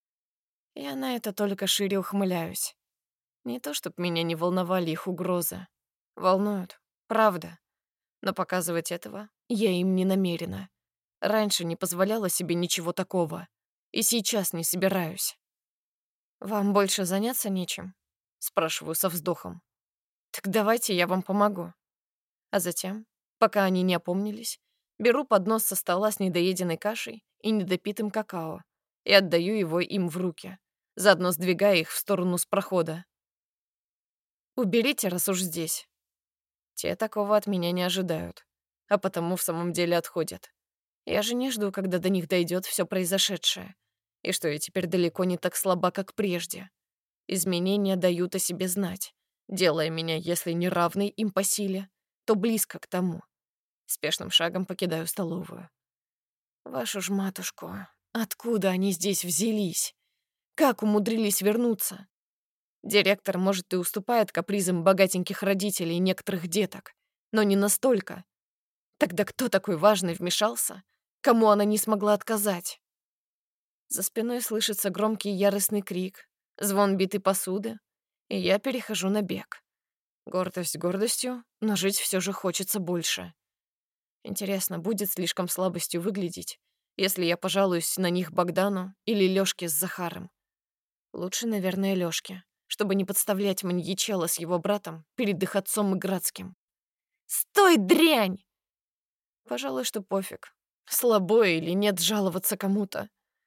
Я на это только шире ухмыляюсь. Не то, чтоб меня не волновали их угрозы. Волнуют, правда. Но показывать этого я им не намерена. Раньше не позволяла себе ничего такого. И сейчас не собираюсь. «Вам больше заняться нечем?» — спрашиваю со вздохом. «Так давайте я вам помогу». А затем, пока они не опомнились, беру поднос со стола с недоеденной кашей и недопитым какао и отдаю его им в руки, заодно сдвигая их в сторону с прохода. «Уберите, раз уж здесь». Те такого от меня не ожидают, а потому в самом деле отходят. Я же не жду, когда до них дойдет все произошедшее, и что я теперь далеко не так слаба, как прежде. Изменения дают о себе знать, делая меня, если не равной им по силе, то близко к тому. Спешным шагом покидаю столовую. Вашу ж матушку, откуда они здесь взялись? Как умудрились вернуться? Директор, может, и уступает капризам богатеньких родителей и некоторых деток, но не настолько. Тогда кто такой важный вмешался? Кому она не смогла отказать? За спиной слышится громкий яростный крик, звон битой посуды, и я перехожу на бег. Гордость гордостью, но жить все же хочется больше. Интересно, будет слишком слабостью выглядеть, если я пожалуюсь на них Богдану или Лёшке с Захаром? Лучше, наверное, Лёшке, чтобы не подставлять маньячела с его братом перед их отцом и Градским. «Стой, дрянь!» Пожалуй, что пофиг, слабо или нет жаловаться кому-то.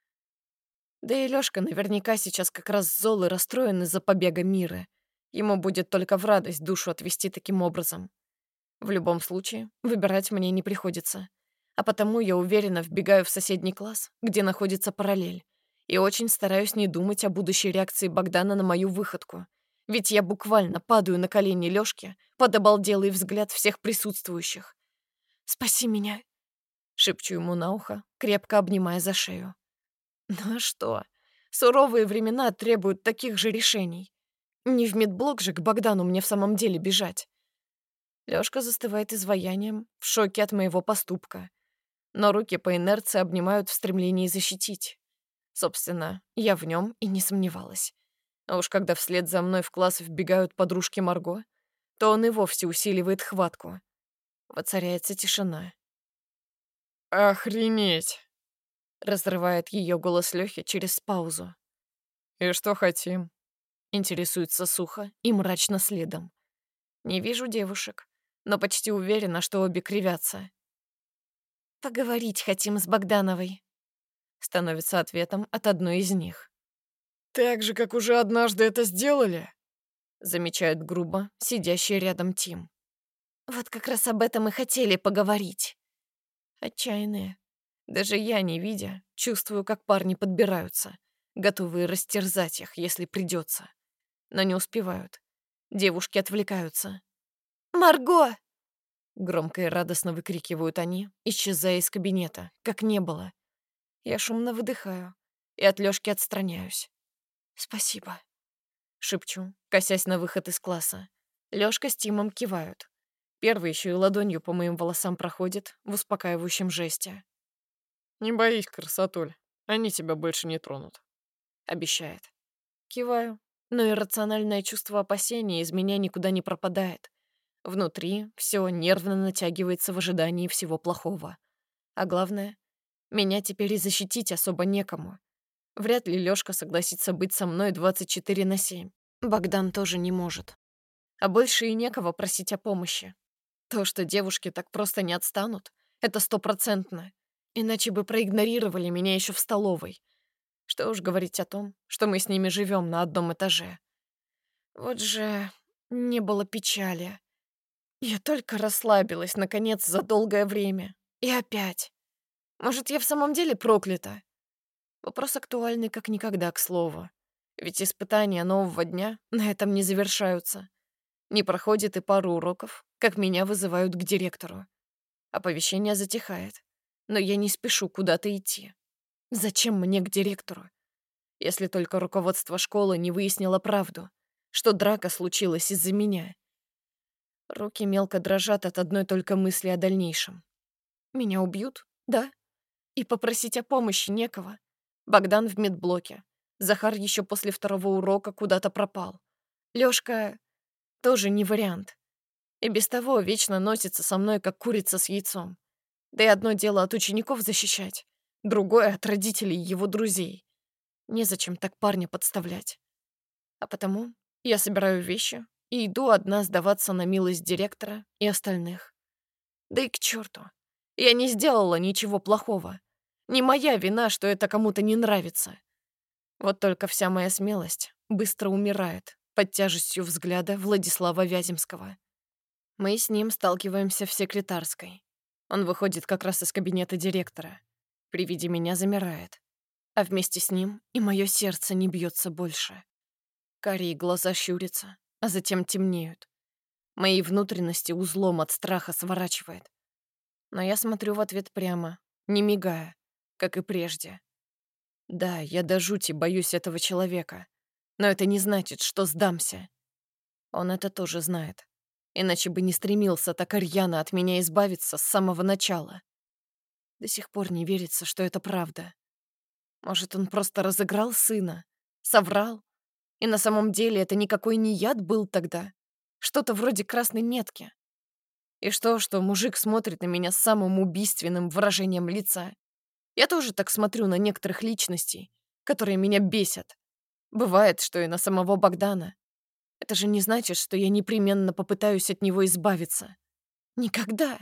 Да и Лёшка наверняка сейчас как раз зол и расстроен из-за побега Миры. Ему будет только в радость душу отвести таким образом. В любом случае, выбирать мне не приходится. А потому я уверенно вбегаю в соседний класс, где находится параллель, и очень стараюсь не думать о будущей реакции Богдана на мою выходку. Ведь я буквально падаю на колени Лёшки под обалделый взгляд всех присутствующих. «Спаси меня!» — шепчу ему на ухо, крепко обнимая за шею. Ну а что? Суровые времена требуют таких же решений. Не в медблок же к Богдану мне в самом деле бежать. Лёшка застывает изваянием, в шоке от моего поступка. Но руки по инерции обнимают в стремлении защитить. Собственно, я в нём и не сомневалась. А уж когда вслед за мной в класс вбегают подружки Марго, то он и вовсе усиливает хватку. Воцаряется тишина. «Охренеть!» — разрывает её голос Лёхи через паузу. «И что хотим?» — интересуется сухо и мрачно следом. Не вижу девушек, но почти уверена, что обе кривятся. «Поговорить хотим с Богдановой», — становится ответом от одной из них. «Так же, как уже однажды это сделали?» — замечает грубо сидящий рядом Тим. «Вот как раз об этом и хотели поговорить». Отчаянные. Даже я, не видя, чувствую, как парни подбираются, готовые растерзать их, если придется. Но не успевают. Девушки отвлекаются. «Марго!» Громко и радостно выкрикивают они, исчезая из кабинета, как не было. Я шумно выдыхаю и от Лёшки отстраняюсь. «Спасибо», — шепчу, косясь на выход из класса. Лёшка с Тимом кивают. Первый еще и ладонью по моим волосам проходит в успокаивающем жесте. «Не боись, красотуль, они тебя больше не тронут», — обещает. Киваю, но иррациональное чувство опасения из меня никуда не пропадает. Внутри все нервно натягивается в ожидании всего плохого. А главное, меня теперь и защитить особо некому. Вряд ли Лёшка согласится быть со мной 24/7. Богдан тоже не может. А больше и некого просить о помощи. То, что девушки так просто не отстанут, это 100%. Иначе бы проигнорировали меня еще в столовой. Что уж говорить о том, что мы с ними живем на одном этаже. Вот же не было печали. Я только расслабилась, наконец, за долгое время. И опять. Может, я в самом деле проклята? Вопрос актуальный как никогда, к слову. Ведь испытания нового дня на этом не завершаются. Не проходит и пару уроков, как меня вызывают к директору. Оповещение затихает, но я не спешу куда-то идти. Зачем мне к директору? Если только руководство школы не выяснило правду, что драка случилась из-за меня. Руки мелко дрожат от одной только мысли о дальнейшем. Меня убьют, да? И попросить о помощи некого. Богдан в медблоке. Захар еще после второго урока куда-то пропал. Лёшка тоже не вариант. И без того вечно носится со мной, как курица с яйцом. Да и одно дело от учеников защищать, другое — от родителей его друзей. Незачем так парня подставлять. А потому я собираю вещи и иду одна сдаваться на милость директора и остальных. Да и к черту. Я не сделала ничего плохого. Не моя вина, что это кому-то не нравится. Вот только вся моя смелость быстро умирает под тяжестью взгляда Владислава Вяземского. Мы с ним сталкиваемся в секретарской. Он выходит как раз из кабинета директора. При виде меня замирает. А вместе с ним и мое сердце не бьется больше. Карие глаза щурятся, а затем темнеют. Мои внутренности узлом от страха сворачивает. Но я смотрю в ответ прямо, не мигая, как и прежде. Да, я до жути боюсь этого человека, но это не значит, что сдамся. Он это тоже знает. Иначе бы не стремился так рьяно от меня избавиться с самого начала. До сих пор не верится, что это правда. Может, он просто разыграл сына, соврал? И на самом деле это никакой не яд был тогда. Что-то вроде красной метки. И что мужик смотрит на меня с самым убийственным выражением лица. Я тоже так смотрю на некоторых личностей, которые меня бесят. Бывает, что и на самого Богдана. Это же не значит, что я непременно попытаюсь от него избавиться. Никогда.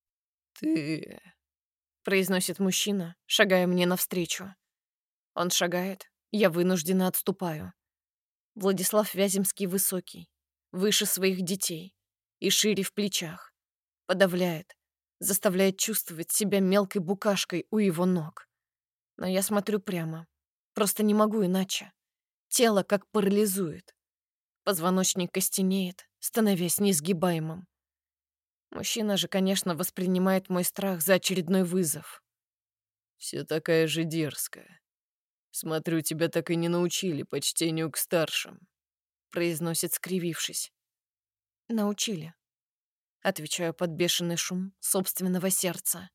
«Ты...» — произносит мужчина, шагая мне навстречу. Он шагает, я вынужденно отступаю. Владислав Вяземский высокий, выше своих детей и шире в плечах. Подавляет, заставляет чувствовать себя мелкой букашкой у его ног. Но я смотрю прямо. Просто не могу иначе. Тело как парализует. Позвоночник костенеет, становясь несгибаемым. Мужчина же, конечно, воспринимает мой страх за очередной вызов. «Все такая же дерзкая. Смотрю, тебя так и не научили почтению к старшим», — произносит, скривившись. «Научили», — отвечаю под бешеный шум собственного сердца.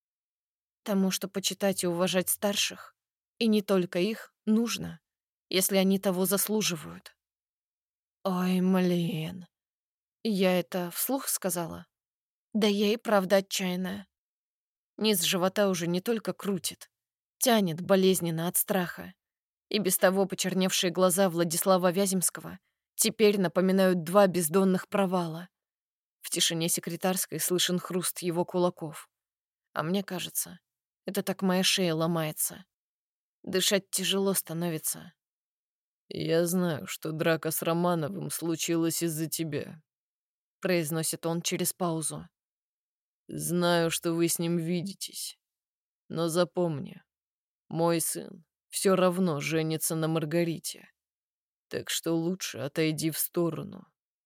Тому, что почитать и уважать старших, и не только их, нужно, если они того заслуживают. Ой, блин. Я это вслух сказала? Да я и правда отчаянная. Низ живота уже не только крутит, тянет болезненно от страха. И без того почерневшие глаза Владислава Вяземского теперь напоминают два бездонных провала. В тишине секретарской слышен хруст его кулаков. А мне кажется, это так моя шея ломается. Дышать тяжело становится. «Я знаю, что драка с Романовым случилась из-за тебя», — произносит он через паузу. «Знаю, что вы с ним видитесь. Но запомни, мой сын все равно женится на Маргарите. Так что лучше отойди в сторону».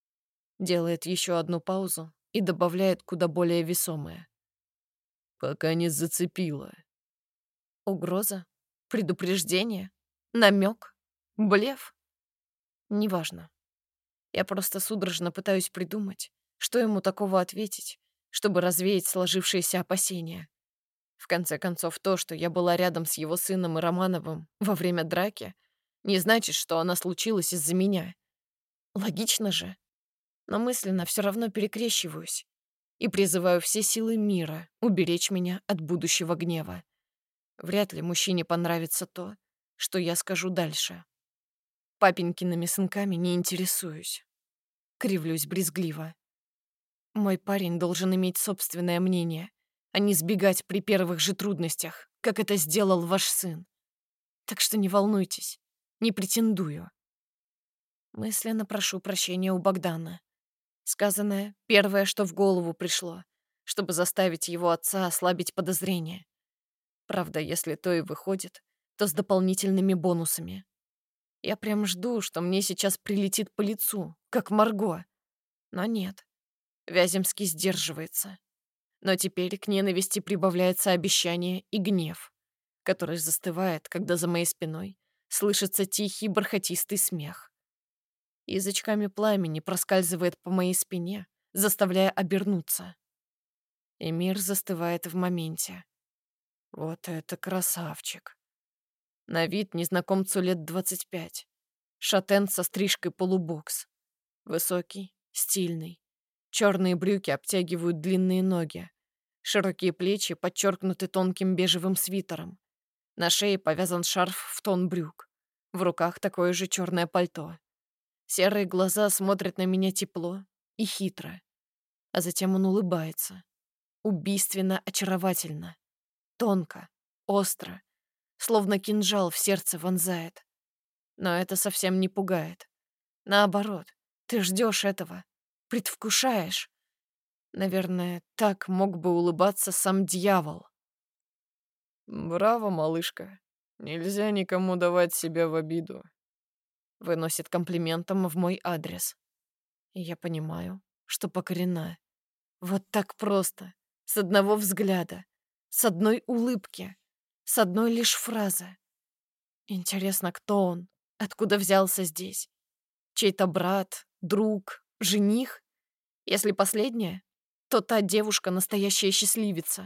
Делает еще одну паузу и добавляет куда более весомое. «Пока не зацепила». Угроза? Предупреждение? Намек? Блеф? Неважно. Я просто судорожно пытаюсь придумать, что ему такого ответить, чтобы развеять сложившиеся опасения. В конце концов, то, что я была рядом с его сыном и Романовым во время драки, не значит, что она случилась из-за меня. Логично же. Но мысленно все равно перекрещиваюсь и призываю все силы мира уберечь меня от будущего гнева. Вряд ли мужчине понравится то, что я скажу дальше. Папенькиными сынками не интересуюсь. Кривлюсь брезгливо. Мой парень должен иметь собственное мнение, а не сбегать при первых же трудностях, как это сделал ваш сын. Так что не волнуйтесь, не претендую. Мысленно прошу прощения у Богдана. Сказанное — первое, что в голову пришло, чтобы заставить его отца ослабить подозрения. Правда, если то и выходит, то с дополнительными бонусами. Я прям жду, что мне сейчас прилетит по лицу, как Марго. Но нет, Вяземский сдерживается. Но теперь к ненависти прибавляется обещание и гнев, который застывает, когда за моей спиной слышится тихий бархатистый смех. Язычками пламени проскальзывает по моей спине, заставляя обернуться. И мир застывает в моменте. Вот это красавчик. На вид незнакомцу лет 25. Шатен со стрижкой полубокс. Высокий, стильный. Черные брюки обтягивают длинные ноги. Широкие плечи подчеркнуты тонким бежевым свитером. На шее повязан шарф в тон брюк. В руках такое же черное пальто. Серые глаза смотрят на меня тепло и хитро. А затем он улыбается. Убийственно очаровательно. Тонко, остро. Словно кинжал в сердце вонзает. Но это совсем не пугает. Наоборот, ты ждешь этого. Предвкушаешь. Наверное, так мог бы улыбаться сам дьявол. «Браво, малышка. Нельзя никому давать себя в обиду». Выносит комплиментом в мой адрес. И я понимаю, что покорена. Вот так просто. С одного взгляда. С одной улыбки. С одной лишь фразы. Интересно, кто он? Откуда взялся здесь? Чей-то брат, друг, жених? Если последнее, то та девушка настоящая счастливица.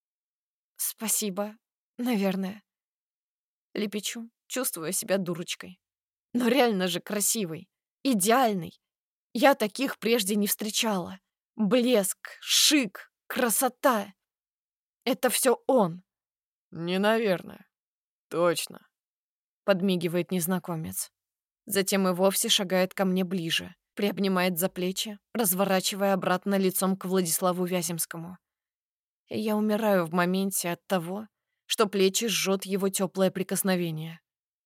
Спасибо, наверное. Лепечу, чувствуя себя дурочкой. Но реально же красивый. Идеальный. Я таких прежде не встречала. Блеск, шик, красота. Это все он, «Не наверное. Точно». подмигивает незнакомец. Затем и вовсе шагает ко мне ближе, приобнимает за плечи, разворачивая обратно лицом к Владиславу Вяземскому. И я умираю в моменте от того, что плечи жжет его теплое прикосновение.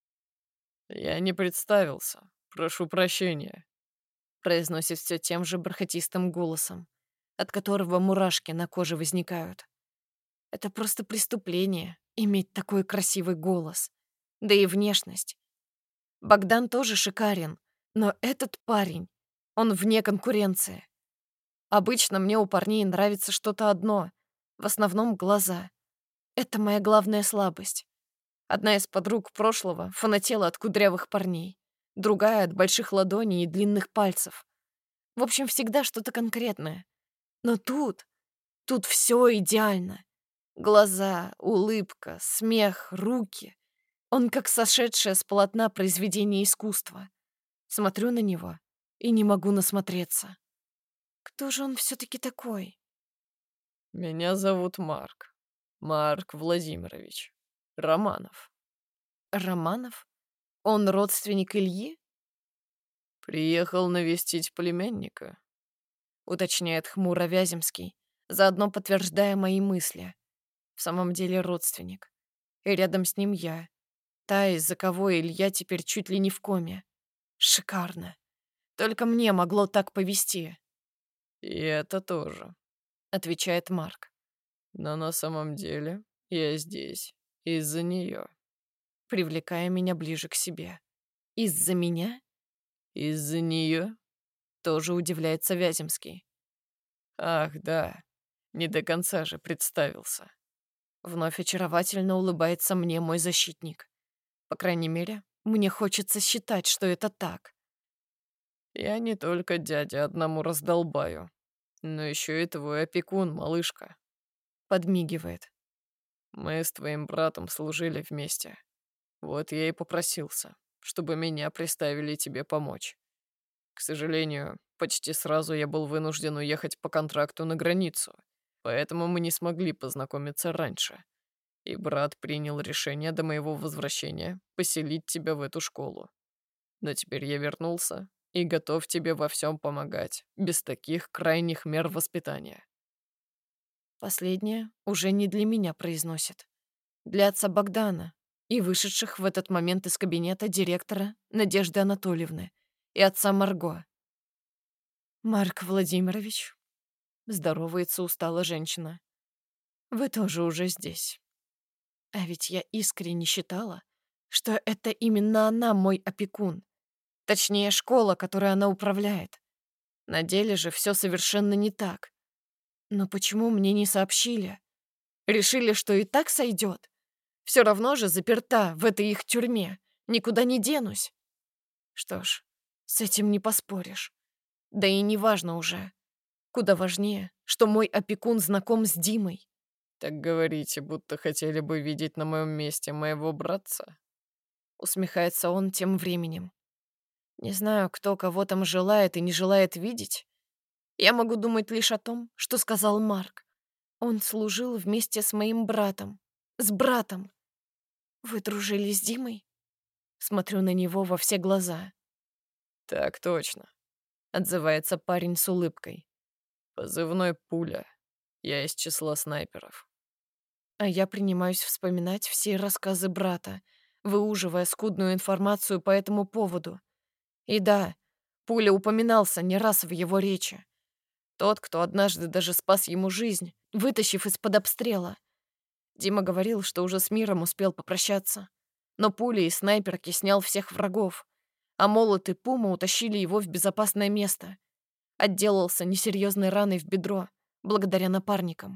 «Я не представился. Прошу прощения». Произносит все тем же бархатистым голосом, от которого мурашки на коже возникают. Это просто преступление — иметь такой красивый голос. Да и внешность. Богдан тоже шикарен, но этот парень, он вне конкуренции. Обычно мне у парней нравится что-то одно, в основном глаза. Это моя главная слабость. Одна из подруг прошлого фанатела от кудрявых парней, другая — от больших ладоней и длинных пальцев. В общем, всегда что-то конкретное. Но тут все идеально. Глаза, улыбка, смех, руки. Он как сошедшее с полотна произведение искусства. Смотрю на него и не могу насмотреться. Кто же он все-таки такой? «Меня зовут Марк. Марк Владимирович. Романов». Романов? Он родственник Ильи? «Приехал навестить племянника». Уточняет хмуро Вяземский, заодно подтверждая мои мысли. В самом деле родственник. И рядом с ним я. Та, из-за кого Илья теперь чуть ли не в коме. Шикарно. Только мне могло так повести, «И это тоже. отвечает Марк, Но на самом деле я здесь из-за нее. привлекая меня ближе к себе. Из-за меня? Из-за нее? Тоже удивляется Вяземский. Ах, да. Не до конца же представился». Вновь очаровательно улыбается мне мой защитник. По крайней мере, мне хочется считать, что это так. Я не только дядя одному раздолбаю, но еще и твой опекун, малышка. Подмигивает. Мы с твоим братом служили вместе. Вот я и попросился, чтобы меня приставили тебе помочь. К сожалению, почти сразу я был вынужден уехать по контракту на границу, поэтому мы не смогли познакомиться раньше. И брат принял решение до моего возвращения поселить тебя в эту школу. Но теперь я вернулся и готов тебе во всем помогать, без таких крайних мер воспитания. Последнее уже не для меня произносит. Для отца Богдана и вышедших в этот момент из кабинета директора Надежды Анатольевны и отца Марго. «Марк Владимирович», — здоровается устала женщина, — «вы тоже уже здесь. А ведь я искренне считала, что это именно она мой опекун. Точнее, школа, которой она управляет. На деле же все совершенно не так. Но почему мне не сообщили? Решили, что и так сойдет? Все равно же заперта в этой их тюрьме. Никуда не денусь. Что ж, с этим не поспоришь. Да и не важно уже. Куда важнее, что мой опекун знаком с Димой. Так говорите, будто хотели бы видеть на моем месте моего братца? Усмехается он тем временем. Не знаю, кто кого там желает и не желает видеть. Я могу думать лишь о том, что сказал Марк. Он служил вместе с моим братом. С братом. Вы дружили с Димой? Смотрю на него во все глаза. Так точно. Отзывается парень с улыбкой. Позывной «Пуля». Я из числа снайперов. А я принимаюсь вспоминать все рассказы брата, выуживая скудную информацию по этому поводу. И да, Пуля упоминался не раз в его речи. Тот, кто однажды даже спас ему жизнь, вытащив из-под обстрела. Дима говорил, что уже с миром успел попрощаться. Но пули из снайперки снял всех врагов, а молот и пума утащили его в безопасное место. Отделался несерьезной раной в бедро, благодаря напарникам.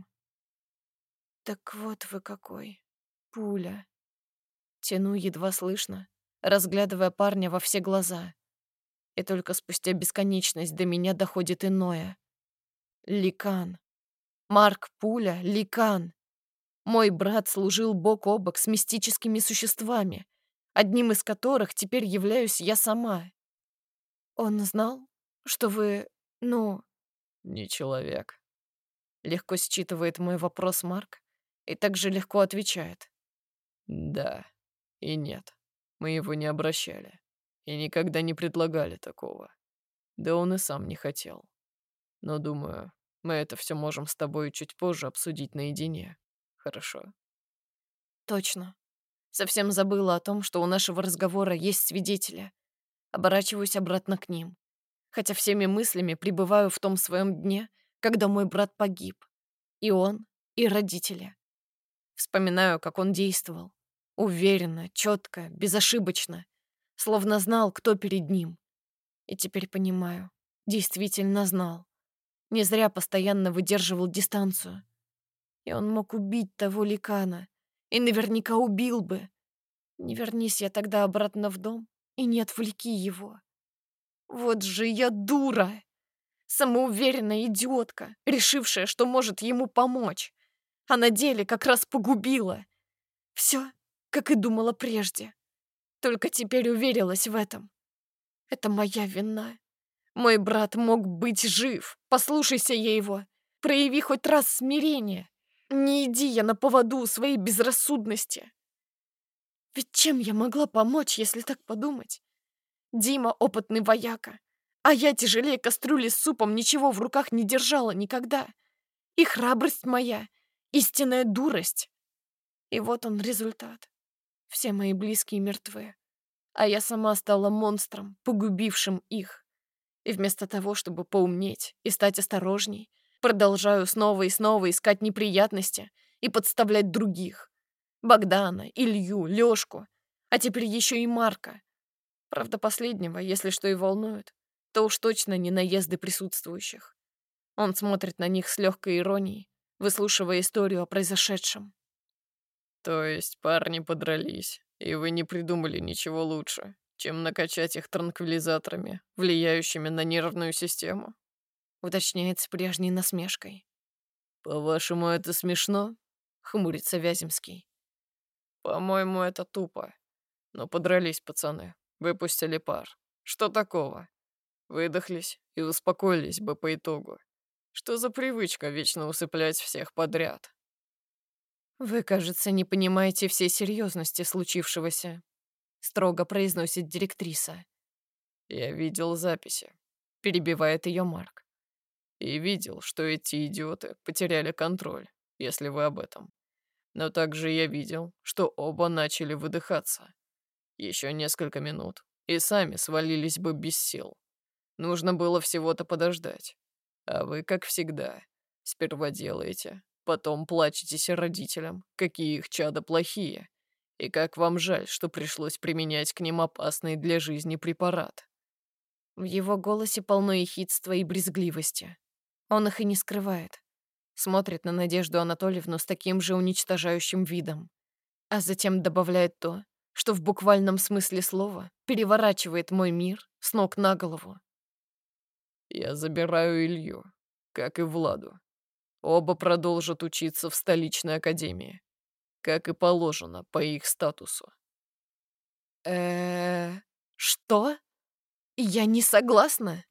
«Так вот вы какой, Пуля!» Тяну едва слышно, разглядывая парня во все глаза. И только спустя бесконечность до меня доходит иное. Ликан. Марк Пуля — Ликан. Мой брат служил бок о бок с мистическими существами, одним из которых теперь являюсь я сама. Он знал, что вы, ну, Не человек. легко считывает мой вопрос Марк и также легко отвечает. Да и нет. Мы его не обращали. И никогда не предлагали такого. Да он и сам не хотел. Но, думаю, мы это все можем с тобой чуть позже обсудить наедине. Хорошо? Точно. Совсем забыла о том, что у нашего разговора есть свидетели. Оборачиваюсь обратно к ним. Хотя всеми мыслями пребываю в том своем дне, когда мой брат погиб. И он, и родители. Вспоминаю, как он действовал. Уверенно, четко, безошибочно. Словно знал, кто перед ним. И теперь понимаю. Действительно знал. Не зря постоянно выдерживал дистанцию. И он мог убить того Ликана. И наверняка убил бы. Не вернись я тогда обратно в дом и не отвлеки его. Вот же я дура! Самоуверенная идиотка, решившая, что может ему помочь. А на деле как раз погубила. Все, как и думала прежде. Только теперь уверилась в этом. Это моя вина. Мой брат мог быть жив. Послушайся я его. Прояви хоть раз смирение. Не иди я на поводу у своей безрассудности. Ведь чем я могла помочь, если так подумать? Дима — опытный вояка, а я тяжелее кастрюли с супом ничего в руках не держала никогда. И храбрость моя — истинная дурость. И вот он результат. Все мои близкие мертвы, а я сама стала монстром, погубившим их. И вместо того, чтобы поумнеть и стать осторожней, продолжаю снова и снова искать неприятности и подставлять других. Богдана, Илью, Лёшку, а теперь еще и Марка. Правда, последнего, если что и волнует, то уж точно не наезды присутствующих. Он смотрит на них с легкой иронией, выслушивая историю о произошедшем. То есть парни подрались, и вы не придумали ничего лучше, чем накачать их транквилизаторами, влияющими на нервную систему. Уточняет с прежней насмешкой. По-вашему, это смешно? Хмурится Вяземский. По-моему, это тупо. Но подрались пацаны, выпустили пар. Что такого? Выдохлись и успокоились бы по итогу. Что за привычка вечно усыплять всех подряд? Вы, кажется, не понимаете всей серьезности случившегося. Строго произносит директриса. Я видел записи. Перебивает ее Марк. И видел, что эти идиоты потеряли контроль, если вы об этом. Но также я видел, что оба начали выдыхаться. Еще несколько минут, и сами свалились бы без сил. Нужно было всего-то подождать. А вы, как всегда, сперва делаете, потом плачетесь родителям, какие их чада плохие, и как вам жаль, что пришлось применять к ним опасный для жизни препарат. В его голосе полно ехидства и брезгливости. Он их и не скрывает. Смотрит на Надежду Анатольевну с таким же уничтожающим видом. А затем добавляет то, что в буквальном смысле слова переворачивает мой мир с ног на голову. Я забираю Илью, как и Владу. Оба продолжат учиться в столичной академии, как и положено по их статусу. Что? Я не согласна.